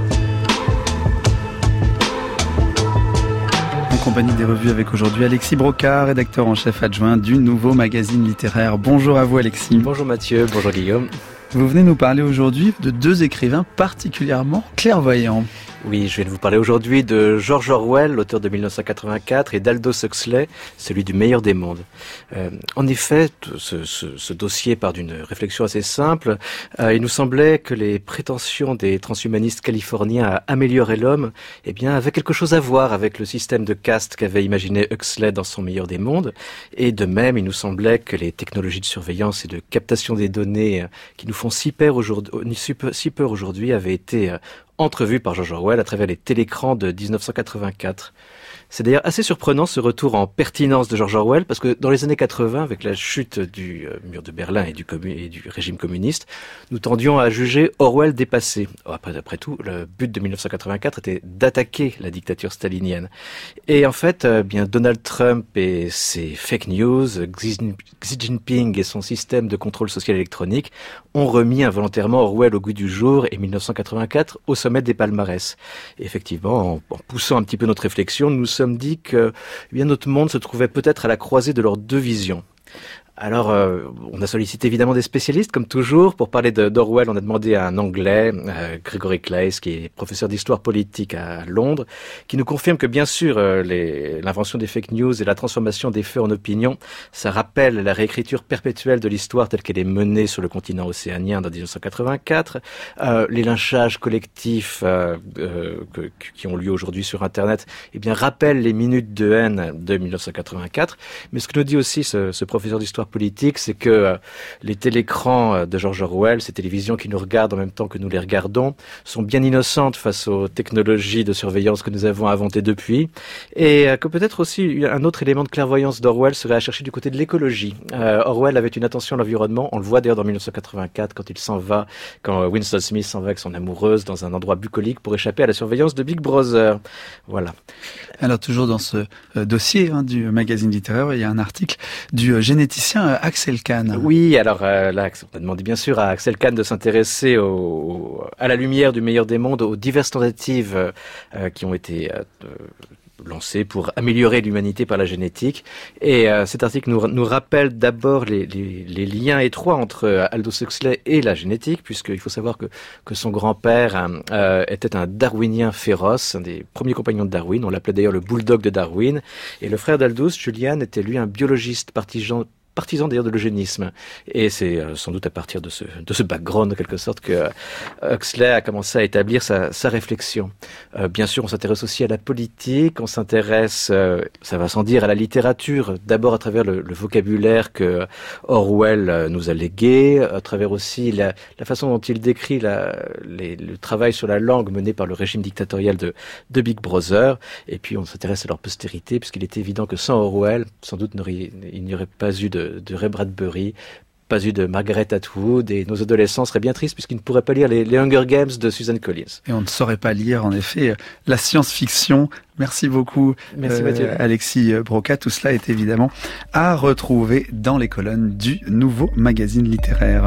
En compagnie des revues avec aujourd'hui Alexis Brocard, rédacteur en chef adjoint du Nouveau Magazine Littéraire. Bonjour à vous Alexis. Bonjour Mathieu, bonjour Guillaume. Vous venez nous parler aujourd'hui de deux écrivains particulièrement clairvoyants. Oui, je viens de vous parler aujourd'hui de George Orwell, l'auteur de 1984, et d'Aldous Huxley, celui du meilleur des mondes. En effet, ce dossier part d'une réflexion assez simple. Il nous semblait que les prétentions des transhumanistes californiens à améliorer l'homme, avaient quelque chose à voir avec le système de caste qu'avait imaginé Huxley dans son meilleur des mondes. Et de même, il nous semblait que les technologies de surveillance et de captation des données qui nous font si peur aujourd'hui avaient été entrevue par George Orwell à travers les télécrans de 1984. C'est d'ailleurs assez surprenant ce retour en pertinence de George Orwell, parce que dans les années 80, avec la chute du mur de Berlin et du régime communiste, nous tendions à juger Orwell dépassé. Après tout, le but de 1984 était d'attaquer la dictature stalinienne. Et en fait, Donald Trump et ses fake news, Xi Jinping et son système de contrôle social électronique ont remis involontairement Orwell au goût du jour et 1984 au sommet des palmarès. Et effectivement, en poussant un petit peu notre réflexion, nous sommes dit que notre monde se trouvait peut-être à la croisée de leurs deux visions. Alors, on a sollicité évidemment des spécialistes, comme toujours. Pour parler d'Orwell, on a demandé à un Anglais, Gregory Claeys, qui est professeur d'histoire politique à Londres, qui nous confirme que bien sûr, l'invention des fake news et la transformation des faits en opinion, ça rappelle la réécriture perpétuelle de l'histoire telle qu'elle est menée sur le continent océanien dans 1984, les lynchages collectifs qui ont lieu aujourd'hui sur Internet, rappellent les minutes de haine de 1984. Mais ce que nous dit aussi ce professeur d'histoire politique, c'est que les télécrans de George Orwell, ces télévisions qui nous regardent en même temps que nous les regardons, sont bien innocentes face aux technologies de surveillance que nous avons inventées depuis, et que peut-être aussi un autre élément de clairvoyance d'Orwell serait à chercher du côté de l'écologie. Orwell avait une attention à l'environnement, on le voit d'ailleurs dans 1984 quand Winston Smith s'en va avec son amoureuse dans un endroit bucolique pour échapper à la surveillance de Big Brother. Voilà. Alors toujours dans ce dossier du magazine littéraire, il y a un article du généticien Axel Kahn. Oui, alors là, on a demandé bien sûr à Axel Kahn de s'intéresser à la lumière du meilleur des mondes, aux diverses tentatives qui ont été lancées pour améliorer l'humanité par la génétique. Et cet article nous rappelle d'abord les liens étroits entre Aldous Huxley et la génétique, puisqu'il faut savoir que son grand-père était un darwinien féroce, un des premiers compagnons de Darwin. On l'appelait d'ailleurs le bulldog de Darwin. Et le frère d'Aldous, Julian, était lui un biologiste partisan d'ailleurs de l'eugénisme. Et c'est sans doute à partir de ce background, en quelque sorte, que Huxley a commencé à établir sa réflexion. Bien sûr, on s'intéresse aussi à la politique, on s'intéresse, ça va sans dire, à la littérature, d'abord à travers le vocabulaire que Orwell nous a légué, à travers aussi la façon dont il décrit le travail sur la langue mené par le régime dictatorial de Big Brother. Et puis on s'intéresse à leur postérité, puisqu'il est évident que sans Orwell, sans doute il n'y aurait pas eu de Ray Bradbury, pas eu de Margaret Atwood, et nos adolescents seraient bien tristes puisqu'ils ne pourraient pas lire les Hunger Games de Susan Collins. Et on ne saurait pas lire, en effet, la science-fiction. Merci beaucoup, Alexis Brocard. Tout cela est évidemment à retrouver dans les colonnes du Nouveau Magazine littéraire.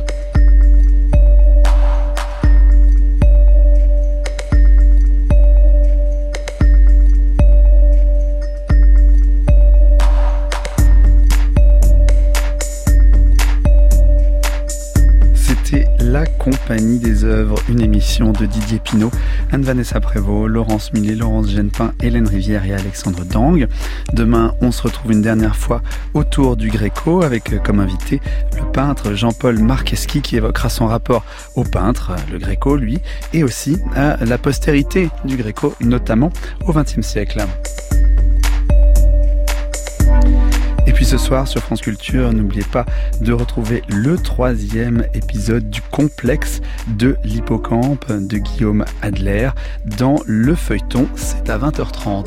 La Compagnie des œuvres, une émission de Didier Pinault, Anne-Vanessa Prévost, Laurence Millet, Laurence Genepin, Hélène Rivière et Alexandre Dang. Demain, on se retrouve une dernière fois autour du Gréco avec comme invité le peintre Jean-Paul Marqueschi qui évoquera son rapport au peintre, le Gréco lui, et aussi à la postérité du Gréco, notamment au XXe siècle. Et puis ce soir sur France Culture, n'oubliez pas de retrouver le 3e épisode du complexe de l'hippocampe de Guillaume Adler dans le feuilleton, c'est à 20h30.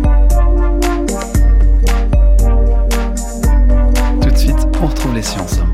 Tout de suite, on retrouve les sciences.